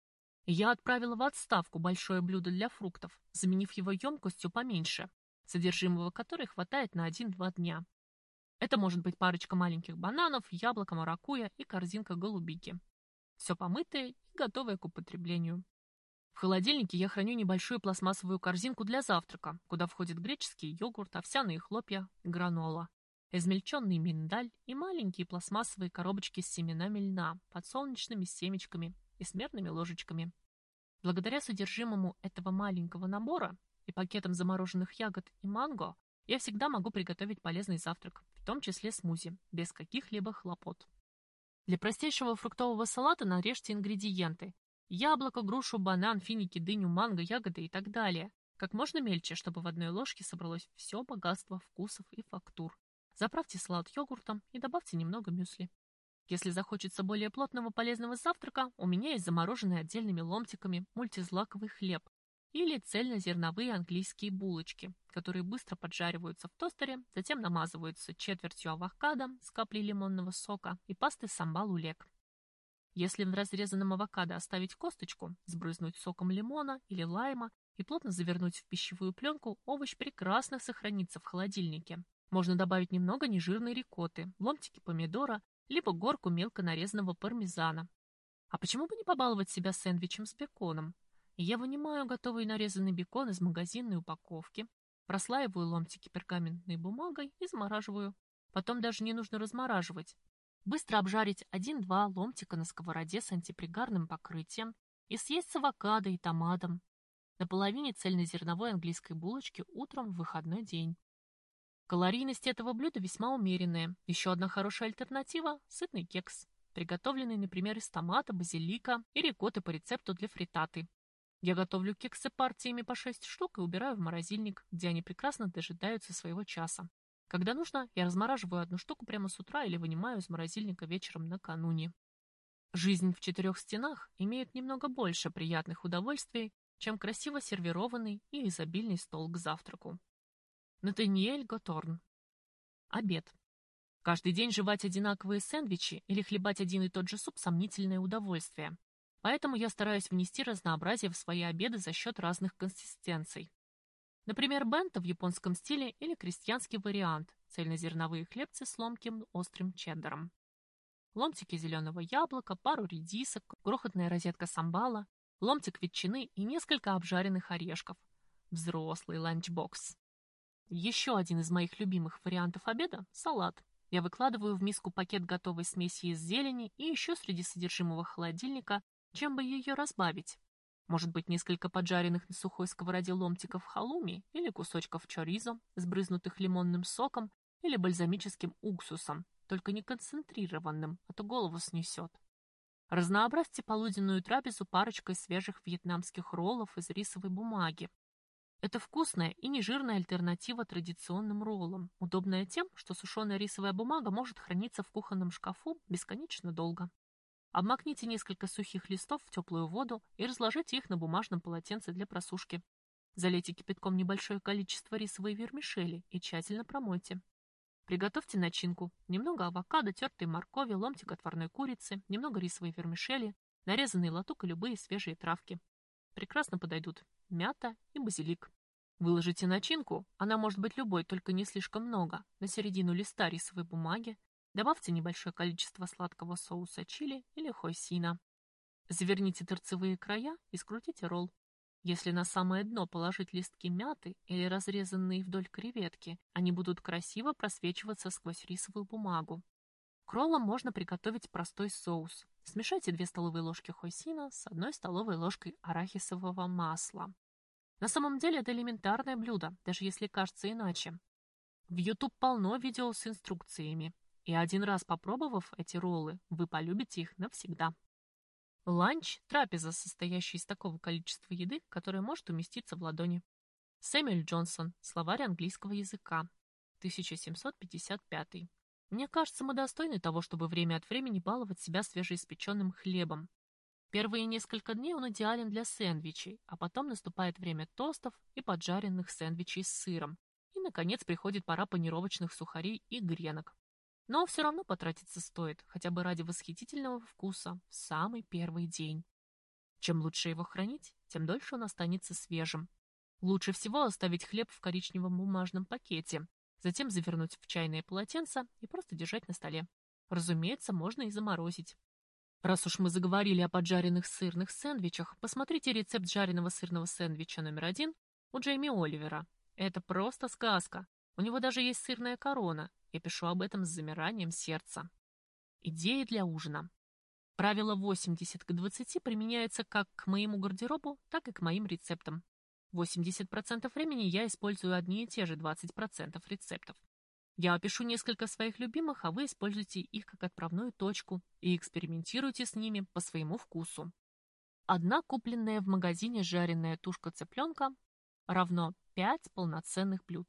Я отправила в отставку большое блюдо для фруктов, заменив его емкостью поменьше, содержимого которой хватает на один-два дня. Это может быть парочка маленьких бананов, яблоко, маракуйя и корзинка голубики. Все помытое и готовое к употреблению. В холодильнике я храню небольшую пластмассовую корзинку для завтрака, куда входит греческий йогурт, овсяные хлопья и гранола. измельченный миндаль и маленькие пластмассовые коробочки с семенами льна, подсолнечными семечками и смертными ложечками. Благодаря содержимому этого маленького набора и пакетам замороженных ягод и манго я всегда могу приготовить полезный завтрак, в том числе смузи, без каких-либо хлопот. Для простейшего фруктового салата нарежьте ингредиенты: яблоко, грушу, банан, финики, дыню, манго, ягоды и так далее. Как можно мельче, чтобы в одной ложке собралось все богатство вкусов и фактур. Заправьте салат йогуртом и добавьте немного мюсли. Если захочется более плотного полезного завтрака, у меня есть замороженный отдельными ломтиками мультизлаковый хлеб или цельнозерновые английские булочки, которые быстро поджариваются в тостере, затем намазываются четвертью авокадо с каплей лимонного сока и пастой самбал-улек. Если в разрезанном авокадо оставить косточку, сбрызнуть соком лимона или лайма и плотно завернуть в пищевую пленку, овощ прекрасно сохранится в холодильнике. Можно добавить немного нежирной рикотты, ломтики помидора, либо горку мелко нарезанного пармезана. А почему бы не побаловать себя сэндвичем с беконом? Я вынимаю готовый нарезанный бекон из магазинной упаковки, прослаиваю ломтики пергаментной бумагой и замораживаю. Потом даже не нужно размораживать. Быстро обжарить один-два ломтика на сковороде с антипригарным покрытием и съесть с авокадо и томатом на половине цельнозерновой английской булочки утром в выходной день. Калорийность этого блюда весьма умеренная. Еще одна хорошая альтернатива – сытный кекс, приготовленный, например, из томата, базилика и рикотты по рецепту для фриттаты. Я готовлю кексы партиями по шесть штук и убираю в морозильник, где они прекрасно дожидаются своего часа. Когда нужно, я размораживаю одну штуку прямо с утра или вынимаю из морозильника вечером накануне. Жизнь в четырех стенах имеет немного больше приятных удовольствий, чем красиво сервированный и изобильный стол к завтраку. Натаниэль Готорн. Обед. Каждый день жевать одинаковые сэндвичи или хлебать один и тот же суп – сомнительное удовольствие. Поэтому я стараюсь внести разнообразие в свои обеды за счет разных консистенций. Например, бенто в японском стиле или крестьянский вариант – цельнозерновые хлебцы с ломким острым чеддером. Ломтики зеленого яблока, пару редисок, крохотная розетка самбала, ломтик ветчины и несколько обжаренных орешков. Взрослый ланчбокс. Еще один из моих любимых вариантов обеда – салат. Я выкладываю в миску пакет готовой смеси из зелени и ищу среди содержимого холодильника, чем бы ее разбавить. Может быть, несколько поджаренных на сухой сковороде ломтиков халуми или кусочков чоризо, сбрызнутых лимонным соком или бальзамическим уксусом, только не концентрированным, а то голову снесет. Разнообразьте полуденную трапезу парочкой свежих вьетнамских роллов из рисовой бумаги. Это вкусная и нежирная альтернатива традиционным роллам, удобная тем, что сушеная рисовая бумага может храниться в кухонном шкафу бесконечно долго. Обмакните несколько сухих листов в теплую воду и разложите их на бумажном полотенце для просушки. Залейте кипятком небольшое количество рисовой вермишели и тщательно промойте. Приготовьте начинку. Немного авокадо, тертой моркови, ломтик отварной курицы, немного рисовой вермишели, нарезанный латук и любые свежие травки. Прекрасно подойдут мята и базилик. Выложите начинку, она может быть любой, только не слишком много, на середину листа рисовой бумаги. Добавьте небольшое количество сладкого соуса чили или хойсина. Заверните торцевые края и скрутите ролл. Если на самое дно положить листки мяты или разрезанные вдоль креветки, они будут красиво просвечиваться сквозь рисовую бумагу. К роллам можно приготовить простой соус. Смешайте две столовые ложки хойсина с одной столовой ложкой арахисового масла. На самом деле это элементарное блюдо, даже если кажется иначе. В YouTube полно видео с инструкциями. И один раз попробовав эти роллы, вы полюбите их навсегда. Ланч – трапеза, состоящая из такого количества еды, которая может уместиться в ладони. Сэмюэль Джонсон. Словарь английского языка. тысяча семьсот пятьдесят пятый. Мне кажется, мы достойны того, чтобы время от времени баловать себя свежеиспеченным хлебом. Первые несколько дней он идеален для сэндвичей, а потом наступает время тостов и поджаренных сэндвичей с сыром. И, наконец, приходит пора панировочных сухарей и гренок. Но все равно потратиться стоит, хотя бы ради восхитительного вкуса, в самый первый день. Чем лучше его хранить, тем дольше он останется свежим. Лучше всего оставить хлеб в коричневом бумажном пакете, затем завернуть в чайное полотенце и просто держать на столе. Разумеется, можно и заморозить. Раз уж мы заговорили о поджаренных сырных сэндвичах, посмотрите рецепт жареного сырного сэндвича номер один у Джейми Оливера. Это просто сказка. У него даже есть сырная корона. Я пишу об этом с замиранием сердца. Идеи для ужина. Правило восемьдесят к двадцати применяется как к моему гардеробу, так и к моим рецептам. восемьдесят процентов времени я использую одни и те же двадцать процентов рецептов. Я опишу несколько своих любимых, а вы используйте их как отправную точку и экспериментируйте с ними по своему вкусу. Одна купленная в магазине жареная тушка цыпленка равно пять полноценных блюд.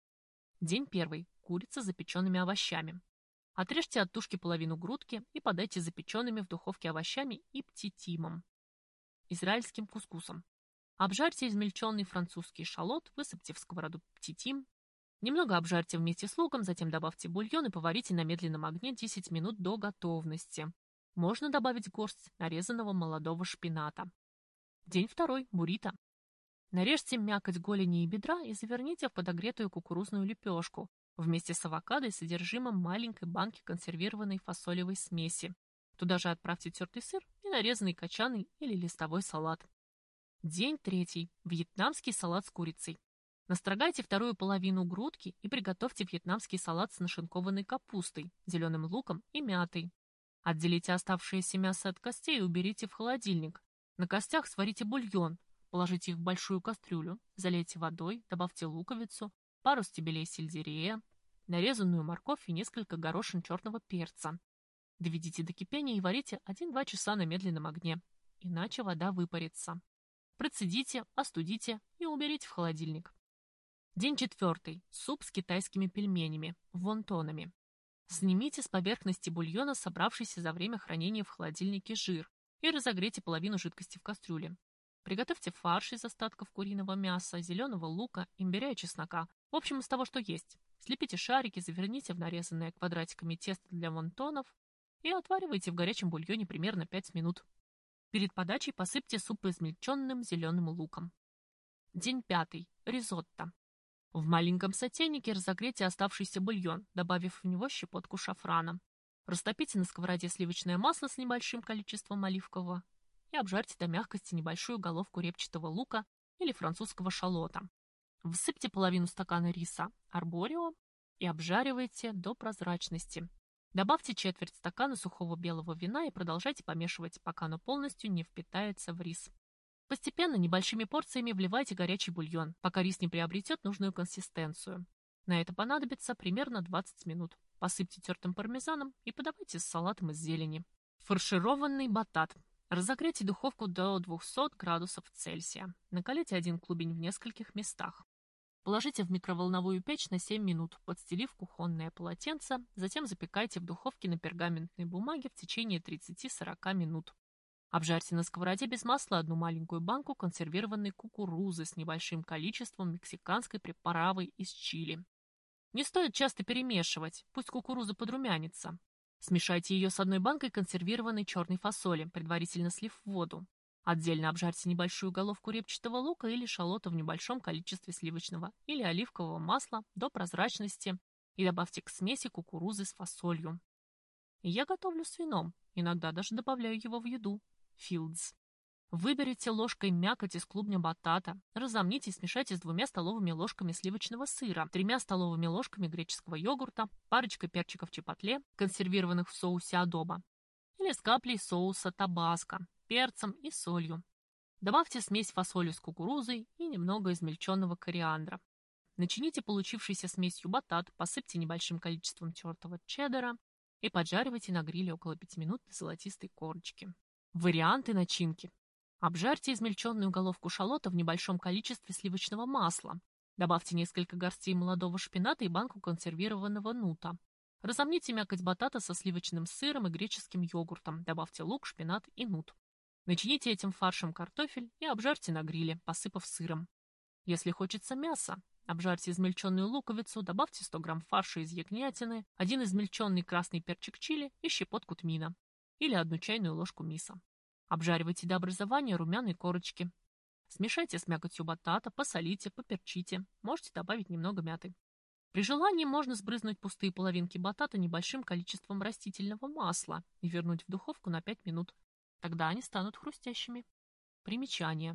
День первый. Курица с запеченными овощами. Отрежьте от тушки половину грудки и подайте запеченными в духовке овощами и птитимом, израильским кускусом. Обжарьте измельченный французский шалот, высыпьте в сковороду птитим. Немного обжарьте вместе с луком, затем добавьте бульон и поварите на медленном огне десять минут до готовности. Можно добавить горсть нарезанного молодого шпината. День второй. Буррито. Нарежьте мякоть голени и бедра и заверните в подогретую кукурузную лепешку вместе с авокадо и содержимым маленькой банки консервированной фасолевой смеси. Туда же отправьте тертый сыр и нарезанный кочанный или листовой салат. День третий. Вьетнамский салат с курицей. Настрогайте вторую половину грудки и приготовьте вьетнамский салат с нашинкованной капустой, зеленым луком и мятой. Отделите оставшееся мясо от костей и уберите в холодильник. На костях сварите бульон, положите их в большую кастрюлю, залейте водой, добавьте луковицу, пару стебелей сельдерея, нарезанную морковь и несколько горошин черного перца. Доведите до кипения и варите один-два часа на медленном огне, иначе вода выпарится. Процедите, остудите и уберите в холодильник. День четвертый. Суп с китайскими пельменями, вонтонами. Снимите с поверхности бульона собравшийся за время хранения в холодильнике жир и разогрейте половину жидкости в кастрюле. Приготовьте фарш из остатков куриного мяса, зеленого лука, имбиря и чеснока. В общем, из того, что есть. Слепите шарики, заверните в нарезанное квадратиками тесто для вонтонов и отваривайте в горячем бульоне примерно пять минут. Перед подачей посыпьте суп измельченным зеленым луком. День пятый. Ризотто. В маленьком сотейнике разогрейте оставшийся бульон, добавив в него щепотку шафрана. Растопите на сковороде сливочное масло с небольшим количеством оливкового и обжарьте до мягкости небольшую головку репчатого лука или французского шалота. Всыпьте половину стакана риса арборио и обжаривайте до прозрачности. Добавьте четверть стакана сухого белого вина и продолжайте помешивать, пока оно полностью не впитается в рис. Постепенно небольшими порциями вливайте горячий бульон, пока рис не приобретет нужную консистенцию. На это понадобится примерно двадцать минут. Посыпьте тертым пармезаном и подавайте с салатом из зелени. Фаршированный батат. Разогрейте духовку до двухсот градусов Цельсия. Накалите один клубень в нескольких местах. Положите в микроволновую печь на семь минут, подстелив кухонное полотенце, затем запекайте в духовке на пергаментной бумаге в течение тридцати-сорока минут. Обжарьте на сковороде без масла одну маленькую банку консервированной кукурузы с небольшим количеством мексиканской приправы из чили. Не стоит часто перемешивать, пусть кукуруза подрумянится. Смешайте ее с одной банкой консервированной черной фасоли, предварительно слив в воду. Отдельно обжарьте небольшую головку репчатого лука или шалота в небольшом количестве сливочного или оливкового масла до прозрачности и добавьте к смеси кукурузы с фасолью. Я готовлю с вином, иногда даже добавляю его в еду. Fields. Выберите ложкой мякоть из клубня батата, разомните и смешайте с двумя столовыми ложками сливочного сыра, тремя столовыми ложками греческого йогурта, парочкой перчиков чипатле, консервированных в соусе адоба, или с каплей соуса табаско, перцем и солью. Добавьте смесь фасоли с кукурузой и немного измельченного кориандра. Начините получившейся смесью батат, посыпьте небольшим количеством тертого чеддера и поджаривайте на гриле около пяти минут до золотистой корочки. Варианты начинки. Обжарьте измельченную головку шалота в небольшом количестве сливочного масла. Добавьте несколько горстей молодого шпината и банку консервированного нута. Разомните мякоть батата со сливочным сыром и греческим йогуртом. Добавьте лук, шпинат и нут. Начините этим фаршем картофель и обжарьте на гриле, посыпав сыром. Если хочется мяса, обжарьте измельченную луковицу, добавьте сто грамм фарша из ягнятины, один измельченный красный перчик чили и щепотку тмина или одну чайную ложку мисо. Обжаривайте до образования румяной корочки. Смешайте с мякотью батата, посолите, поперчите. Можете добавить немного мяты. При желании можно сбрызнуть пустые половинки батата небольшим количеством растительного масла и вернуть в духовку на пять минут. Тогда они станут хрустящими. Примечание.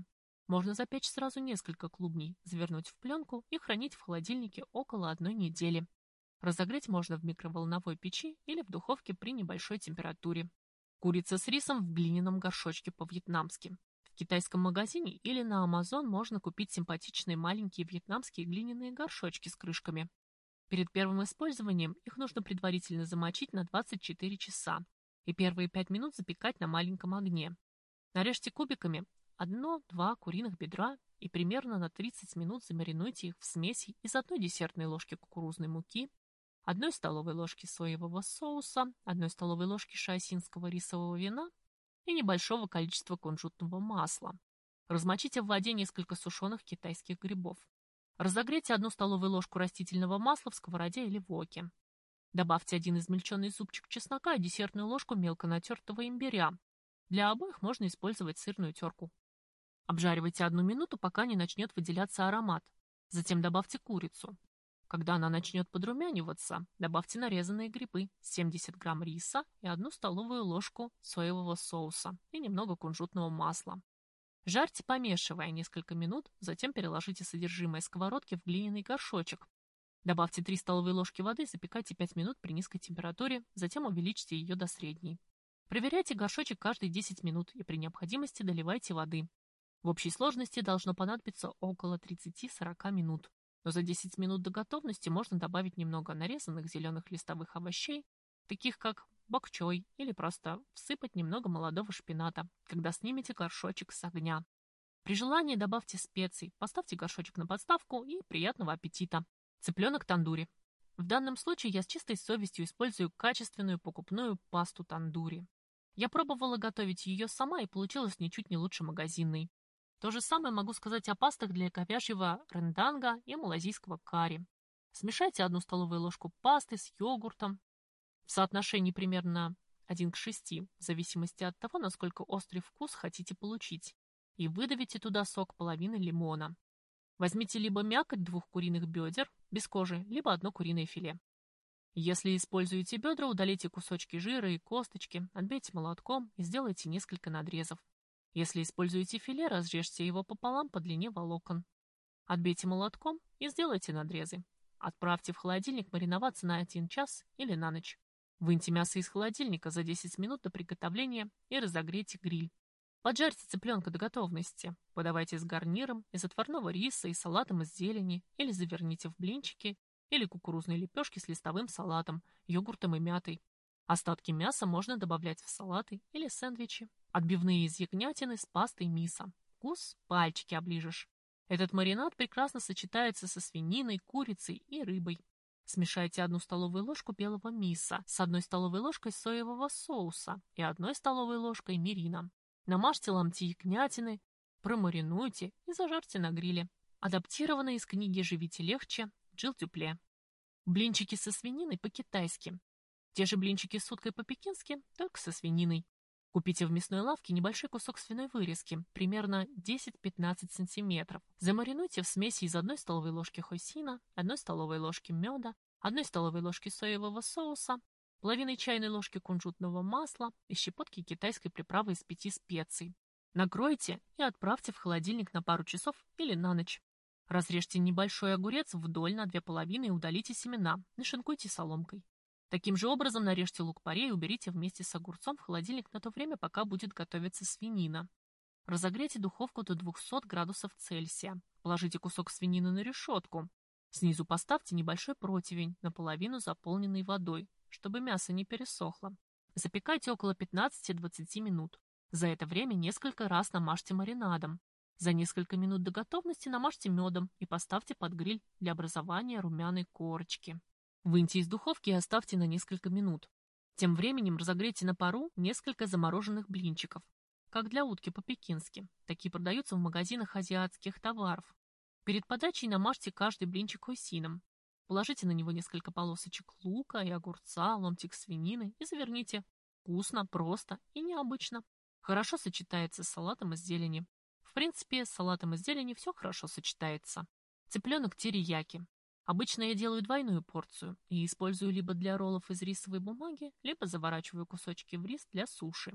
Можно запечь сразу несколько клубней, завернуть в пленку и хранить в холодильнике около одной недели. Разогреть можно в микроволновой печи или в духовке при небольшой температуре. Курица с рисом в глиняном горшочке по-вьетнамски. В китайском магазине или на Amazon можно купить симпатичные маленькие вьетнамские глиняные горшочки с крышками. Перед первым использованием их нужно предварительно замочить на двадцать четыре часа и первые пять минут запекать на маленьком огне. Нарежьте кубиками одно-два куриных бедра и примерно на тридцать минут замаринуйте их в смеси из одной десертной ложки кукурузной муки, одной столовой ложки соевого соуса, одной столовой ложки шайсинского рисового вина и небольшого количества кунжутного масла. Размочите в воде несколько сушеных китайских грибов. Разогрейте одну столовую ложку растительного масла в сковороде или воке. Добавьте один измельченный зубчик чеснока и десертную ложку мелко натертого имбиря. Для обоих можно использовать сырную терку. Обжаривайте одну минуту, пока не начнет выделяться аромат. Затем добавьте курицу. Когда она начнет подрумяниваться, добавьте нарезанные грибы, семьдесят грамм риса и одну столовую ложку соевого соуса и немного кунжутного масла. Жарьте, помешивая несколько минут, затем переложите содержимое сковородки в глиняный горшочек. Добавьте три столовые ложки воды и запекайте пять минут при низкой температуре, затем увеличьте ее до средней. Проверяйте горшочек каждые десять минут и при необходимости доливайте воды. В общей сложности должно понадобиться около тридцати-сорока минут. Но за десять минут до готовности можно добавить немного нарезанных зеленых листовых овощей, таких как бок чой, или просто всыпать немного молодого шпината, когда снимете горшочек с огня. При желании добавьте специй, поставьте горшочек на подставку и приятного аппетита. Цыпленок тандури. В данном случае я с чистой совестью использую качественную покупную пасту тандури. Я пробовала готовить ее сама и получилось ничуть не лучше магазинной. То же самое могу сказать о пастах для говяжьего ренданга и малазийского карри. Смешайте одну столовую ложку пасты с йогуртом в соотношении примерно один к шести, в зависимости от того, насколько острый вкус хотите получить, и выдавите туда сок половины лимона. Возьмите либо мякоть двух куриных бедер без кожи, либо одно куриное филе. Если используете бедра, удалите кусочки жира и косточки, отбейте молотком и сделайте несколько надрезов. Если используете филе, разрежьте его пополам по длине волокон. Отбейте молотком и сделайте надрезы. Отправьте в холодильник мариноваться на один час или на ночь. Выньте мясо из холодильника за десять минут до приготовления и разогрейте гриль. Поджарьте цыпленка до готовности. Подавайте с гарниром из отварного риса и салатом из зелени или заверните в блинчики или кукурузные лепешки с листовым салатом, йогуртом и мятой. Остатки мяса можно добавлять в салаты или сэндвичи. Отбивные из ягнятины с пастой мисо. Вкус пальчики оближешь. Этот маринад прекрасно сочетается со свининой, курицей и рыбой. Смешайте одну столовую ложку белого мисо с одной столовой ложкой соевого соуса и одной столовой ложкой мирина. Намажьте ломти ягнятины, промаринуйте и зажарьте на гриле. Адаптировано из книги «Живите легче» Джилл Дюпле. Блинчики со свининой по-китайски. Те же блинчики с уткой по-пекински, только со свининой. Купите в мясной лавке небольшой кусок свиной вырезки, примерно десять-пятнадцать сантиметров. Замаринуйте в смеси из одной столовой ложки хойсина, одной столовой ложки меда, одной столовой ложки соевого соуса, половиной чайной ложки кунжутного масла и щепотки китайской приправы из пяти специй. Накройте и отправьте в холодильник на пару часов или на ночь. Разрежьте небольшой огурец вдоль на две половины и удалите семена, нашинкуйте соломкой. Таким же образом нарежьте лук-порей и уберите вместе с огурцом в холодильник на то время, пока будет готовиться свинина. Разогрейте духовку до двухсот градусов Цельсия. Положите кусок свинины на решетку. Снизу поставьте небольшой противень, наполовину заполненный водой, чтобы мясо не пересохло. Запекайте около пятнадцати-двадцати минут. За это время несколько раз намажьте маринадом. За несколько минут до готовности намажьте медом и поставьте под гриль для образования румяной корочки. Выньте из духовки и оставьте на несколько минут. Тем временем разогрейте на пару несколько замороженных блинчиков, как для утки по-пекински. Такие продаются в магазинах азиатских товаров. Перед подачей намажьте каждый блинчик хойсином. Положите на него несколько полосочек лука и огурца, ломтик свинины и заверните. Вкусно, просто и необычно. Хорошо сочетается с салатом из зелени. В принципе, с салатом из зелени все хорошо сочетается. Цыпленок терияки. Обычно я делаю двойную порцию и использую либо для роллов из рисовой бумаги, либо заворачиваю кусочки в рис для суши.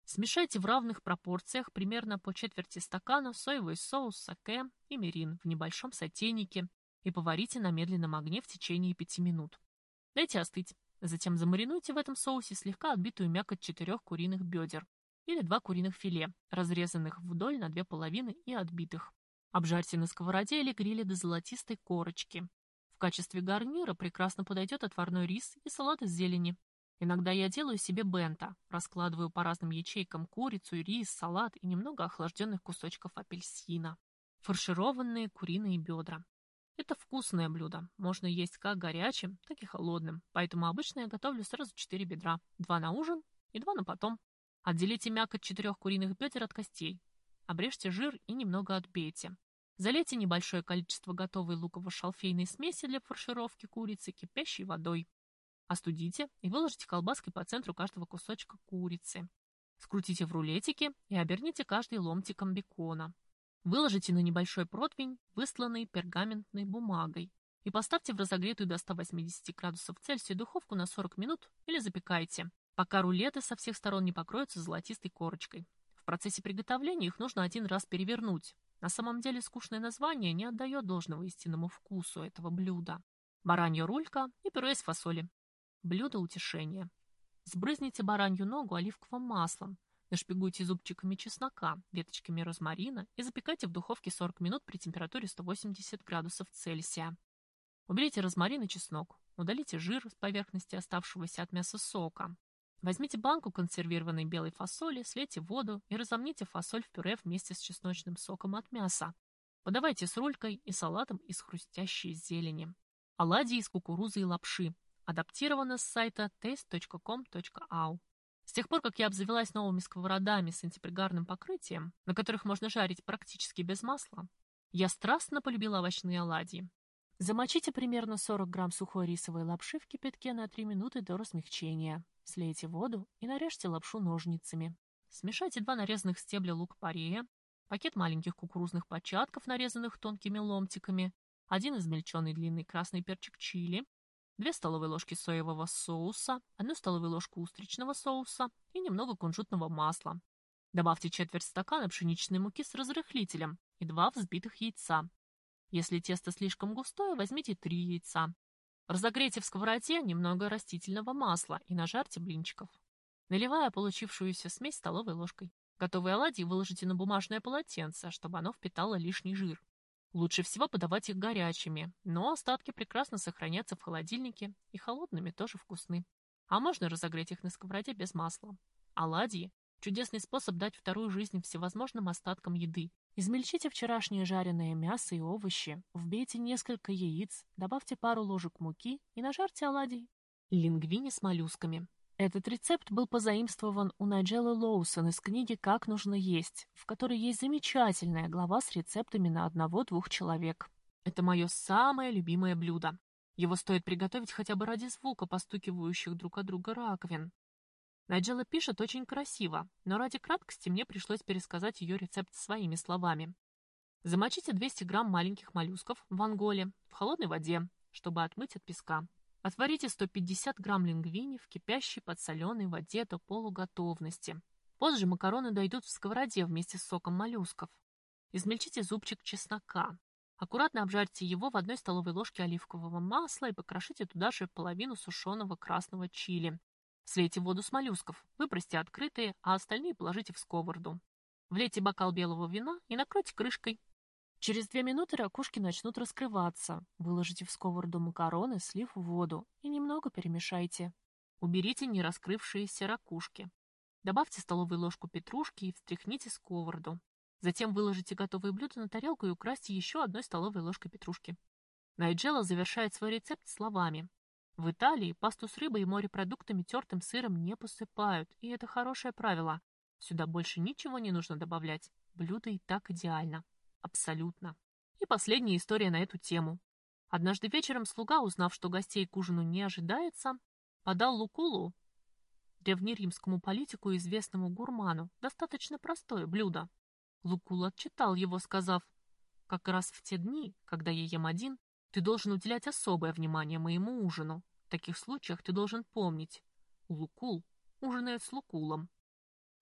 Смешайте в равных пропорциях примерно по четверти стакана соевый соус, саке и мирин в небольшом сотейнике и поварите на медленном огне в течение пяти минут. Дайте остыть. Затем замаринуйте в этом соусе слегка отбитую мякоть четырех куриных бедер или два куриных филе, разрезанных вдоль на две половины и отбитых. Обжарьте на сковороде или гриле до золотистой корочки. В качестве гарнира прекрасно подойдет отварной рис и салат из зелени. Иногда я делаю себе бенто, раскладываю по разным ячейкам курицу, рис, салат и немного охлажденных кусочков апельсина. Фаршированные куриные бедра. Это вкусное блюдо, можно есть как горячим, так и холодным, поэтому обычно я готовлю сразу четыре бедра, два на ужин и два на потом. Отделите мякоть четырех куриных бедер от костей. Обрежьте жир и немного отбейте. Залейте небольшое количество готовой луково-шалфейной смеси для фаршировки курицы кипящей водой. Остудите и выложите колбаской по центру каждого кусочка курицы. Скрутите в рулетики и оберните каждый ломтиком бекона. Выложите на небольшой противень, высланный пергаментной бумагой, и поставьте в разогретую до ста восьмидесяти градусов Цельсия духовку на сорок минут или запекайте, пока рулеты со всех сторон не покроются золотистой корочкой. В процессе приготовления их нужно один раз перевернуть. На самом деле скучное название не отдает должного истинному вкусу этого блюда. Баранья рулька и пюре из фасоли. Блюдо утешения. Сбрызните баранью ногу оливковым маслом, нашпигуйте зубчиками чеснока, веточками розмарина и запекайте в духовке сорок минут при температуре сто восемьдесят градусов Цельсия. Уберите розмарин и чеснок, удалите жир с поверхности оставшегося от мяса сока. Возьмите банку консервированной белой фасоли, слейте воду и разомните фасоль в пюре вместе с чесночным соком от мяса. Подавайте с рулькой и салатом из хрустящей зелени. Оладьи из кукурузы и лапши. Адаптировано с сайта тест точка ком точка ау. С тех пор, как я обзавелась новыми сковородами с антипригарным покрытием, на которых можно жарить практически без масла, я страстно полюбила овощные оладьи. Замочите примерно сорок грамм сухой рисовой лапши в кипятке на три минуты до размягчения. Слейте воду и нарежьте лапшу ножницами. Смешайте два нарезанных стебля лук-порея, пакет маленьких кукурузных початков, нарезанных тонкими ломтиками, один измельченный длинный красный перчик чили, две столовые ложки соевого соуса, одну столовую ложку устричного соуса и немного кунжутного масла. Добавьте четверть стакана пшеничной муки с разрыхлителем и два взбитых яйца. Если тесто слишком густое, возьмите три яйца. Разогрейте в сковороде немного растительного масла и нажарьте блинчиков, наливая получившуюся смесь столовой ложкой. Готовые оладьи выложите на бумажное полотенце, чтобы оно впитало лишний жир. Лучше всего подавать их горячими, но остатки прекрасно сохранятся в холодильнике и холодными тоже вкусны. А можно разогреть их на сковороде без масла. Оладьи – чудесный способ дать вторую жизнь всевозможным остаткам еды. Измельчите вчерашнее жареное мясо и овощи, вбейте несколько яиц, добавьте пару ложек муки и нажарьте оладий. Лингвини с моллюсками. Этот рецепт был позаимствован у Найджелы Лоусон из книги «Как нужно есть», в которой есть замечательная глава с рецептами на одного-двух человек. Это мое самое любимое блюдо. Его стоит приготовить хотя бы ради звука постукивающих друг от друга раковин. Найджела пишет очень красиво, но ради краткости мне пришлось пересказать ее рецепт своими словами. Замочите двести грамм маленьких моллюсков в анголе в холодной воде, чтобы отмыть от песка. Отварите сто пятьдесят грамм лингвини в кипящей подсоленой воде до полуготовности. Позже макароны дойдут в сковороде вместе с соком моллюсков. Измельчите зубчик чеснока. Аккуратно обжарьте его в одной столовой ложке оливкового масла и покрошите туда же половину сушеного красного чили. Слейте воду с моллюсков, выбросьте открытые, а остальные положите в сковороду. Влейте бокал белого вина и накройте крышкой. Через две минуты ракушки начнут раскрываться. Выложите в сковороду макароны, слив воду и немного перемешайте. Уберите не раскрывшиеся ракушки. Добавьте столовую ложку петрушки и встряхните сковороду. Затем выложите готовое блюдо на тарелку и украсьте еще одной столовой ложкой петрушки. Найджела завершает свой рецепт словами: в Италии пасту с рыбой и морепродуктами тертым сыром не посыпают, и это хорошее правило. Сюда больше ничего не нужно добавлять. Блюдо и так идеально. Абсолютно. И последняя история на эту тему. Однажды вечером слуга, узнав, что гостей к ужину не ожидается, подал лукулу, древнеримскому политику и известному гурману, достаточно простое блюдо. Лукул отчитал его, сказав: «Как раз в те дни, когда я ем один, ты должен уделять особое внимание моему ужину. В таких случаях ты должен помнить: лукул ужинает с лукулом».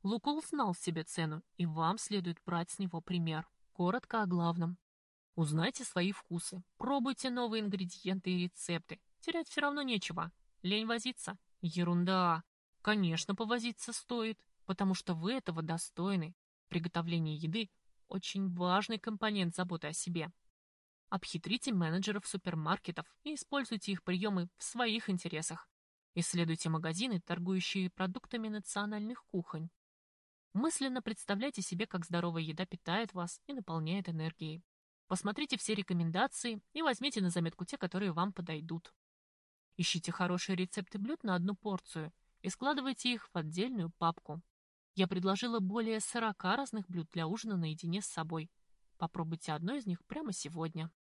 Лукул знал себе цену, и вам следует брать с него пример. Коротко о главном. Узнайте свои вкусы, пробуйте новые ингредиенты и рецепты. Терять все равно нечего. Лень возиться? Ерунда. Конечно, повозиться стоит, потому что вы этого достойны. Приготовление еды – очень важный компонент заботы о себе. Обхитрите менеджеров супермаркетов и используйте их приемы в своих интересах. Исследуйте магазины, торгующие продуктами национальных кухонь. Мысленно представляйте себе, как здоровая еда питает вас и наполняет энергией. Посмотрите все рекомендации и возьмите на заметку те, которые вам подойдут. Ищите хорошие рецепты блюд на одну порцию и складывайте их в отдельную папку. Я предложила более сорока разных блюд для ужина наедине с собой. Попробуйте одно из них прямо сегодня.